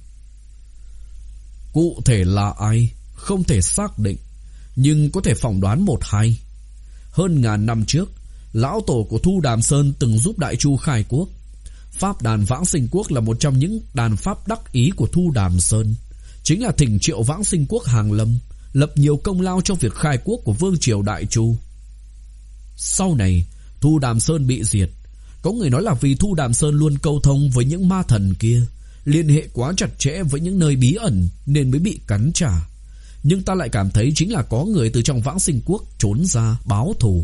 Cụ thể là ai không thể xác định, nhưng có thể phỏng đoán một hai. Hơn ngàn năm trước, lão tổ của Thu Đàm Sơn từng giúp Đại Chu khai quốc. Pháp đàn Vãng Sinh Quốc là một trong những đàn pháp đắc ý của Thu Đàm Sơn, chính là thỉnh triệu Vãng Sinh Quốc hàng lâm, lập nhiều công lao trong việc khai quốc của Vương triều Đại Chu. Sau này Thu Đàm Sơn bị diệt. Có người nói là vì Thu Đàm Sơn luôn câu thông với những ma thần kia, liên hệ quá chặt chẽ với những nơi bí ẩn nên mới bị cắn trả. Nhưng ta lại cảm thấy chính là có người từ trong Vãng Sinh Quốc trốn ra báo thù.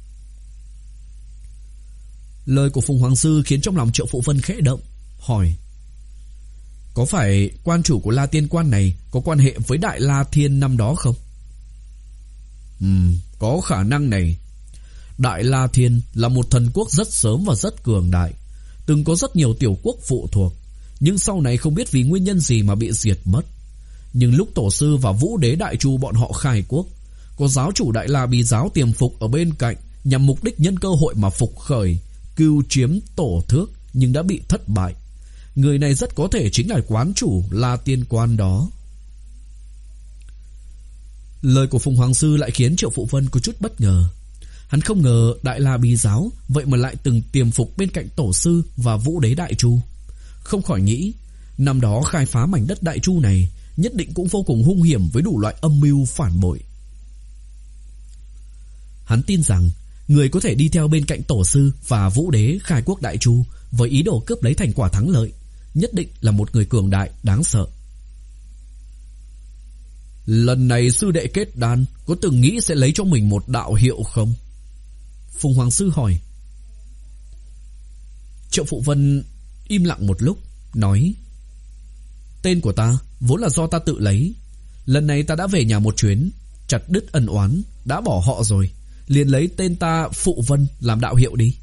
Lời của Phùng Hoàng Sư khiến trong lòng Triệu Phụ Vân khẽ động, hỏi. Có phải quan chủ của La Tiên Quan này có quan hệ với Đại La Thiên năm đó không? Ừm, có khả năng này. Đại La Thiên là một thần quốc rất sớm và rất cường đại, từng có rất nhiều tiểu quốc phụ thuộc, nhưng sau này không biết vì nguyên nhân gì mà bị diệt mất. Nhưng lúc tổ sư và Vũ Đế Đại Chu bọn họ khai quốc, có giáo chủ Đại La Bí giáo tiềm phục ở bên cạnh, nhằm mục đích nhân cơ hội mà phục khởi, cưu chiếm tổ thước, nhưng đã bị thất bại. Người này rất có thể chính là quán chủ La Tiên Quan đó. Lời của Phùng Hoàng Sư lại khiến Triệu Phụ Vân có chút bất ngờ. Hắn không ngờ Đại La Bí giáo vậy mà lại từng tiềm phục bên cạnh tổ sư và Vũ Đế Đại Chu. Không khỏi nghĩ, năm đó khai phá mảnh đất Đại Chu này nhất định cũng vô cùng hung hiểm với đủ loại âm mưu phản bội. Hắn tin rằng người có thể đi theo bên cạnh tổ sư và Vũ Đế khai quốc Đại Chu với ý đồ cướp lấy thành quả thắng lợi, nhất định là một người cường đại đáng sợ. Lần này sư đệ kết đan có từng nghĩ sẽ lấy cho mình một đạo hiệu không? Phùng Hoàng Sư hỏi. Triệu Phụ Vân im lặng một lúc, nói. Tên của ta vốn là do ta tự lấy. Lần này ta đã về nhà một chuyến, chặt đứt ân oán, đã bỏ họ rồi, liền lấy tên ta Phụ Vân làm đạo hiệu đi.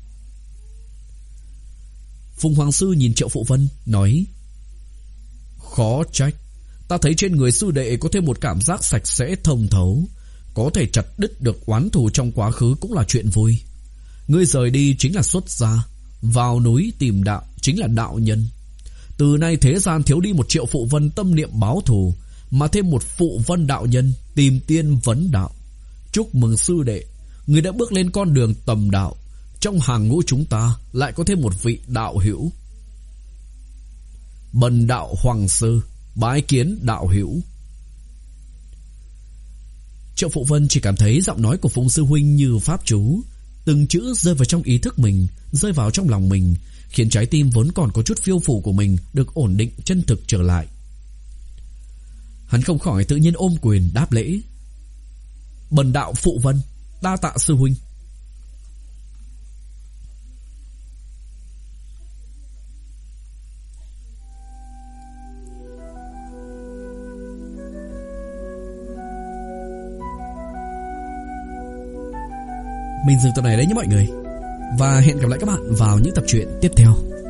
Phùng Hoàng Sư nhìn Triệu Phụ Vân, nói. Khó trách, ta thấy trên người sư đệ có thêm một cảm giác sạch sẽ thông thấu. Có thể chặt đứt được oán thù trong quá khứ cũng là chuyện vui. Ngươi rời đi chính là xuất gia, vào núi tìm đạo chính là đạo nhân. Từ nay thế gian thiếu đi một Triệu Phụ Vân tâm niệm báo thù, mà thêm một phụ vân đạo nhân tìm tiên vấn đạo. Chúc mừng sư đệ, người đã bước lên con đường tầm đạo. Trong hàng ngũ chúng ta lại có thêm một vị đạo hữu. Bần đạo Hoàng sư bái kiến đạo hữu. Triệu Phụ Vân chỉ cảm thấy giọng nói của Phùng sư huynh như pháp chú, từng chữ rơi vào trong ý thức mình, rơi vào trong lòng mình, khiến trái tim vốn còn có chút phiêu phù của mình được ổn định chân thực trở lại. Hắn không khỏi tự nhiên ôm quyền đáp lễ. Bần đạo Phụ Vân, đa tạ sư huynh. Mình dừng tập này đấy nhé mọi người. Và hẹn gặp lại các bạn vào những tập truyện tiếp theo.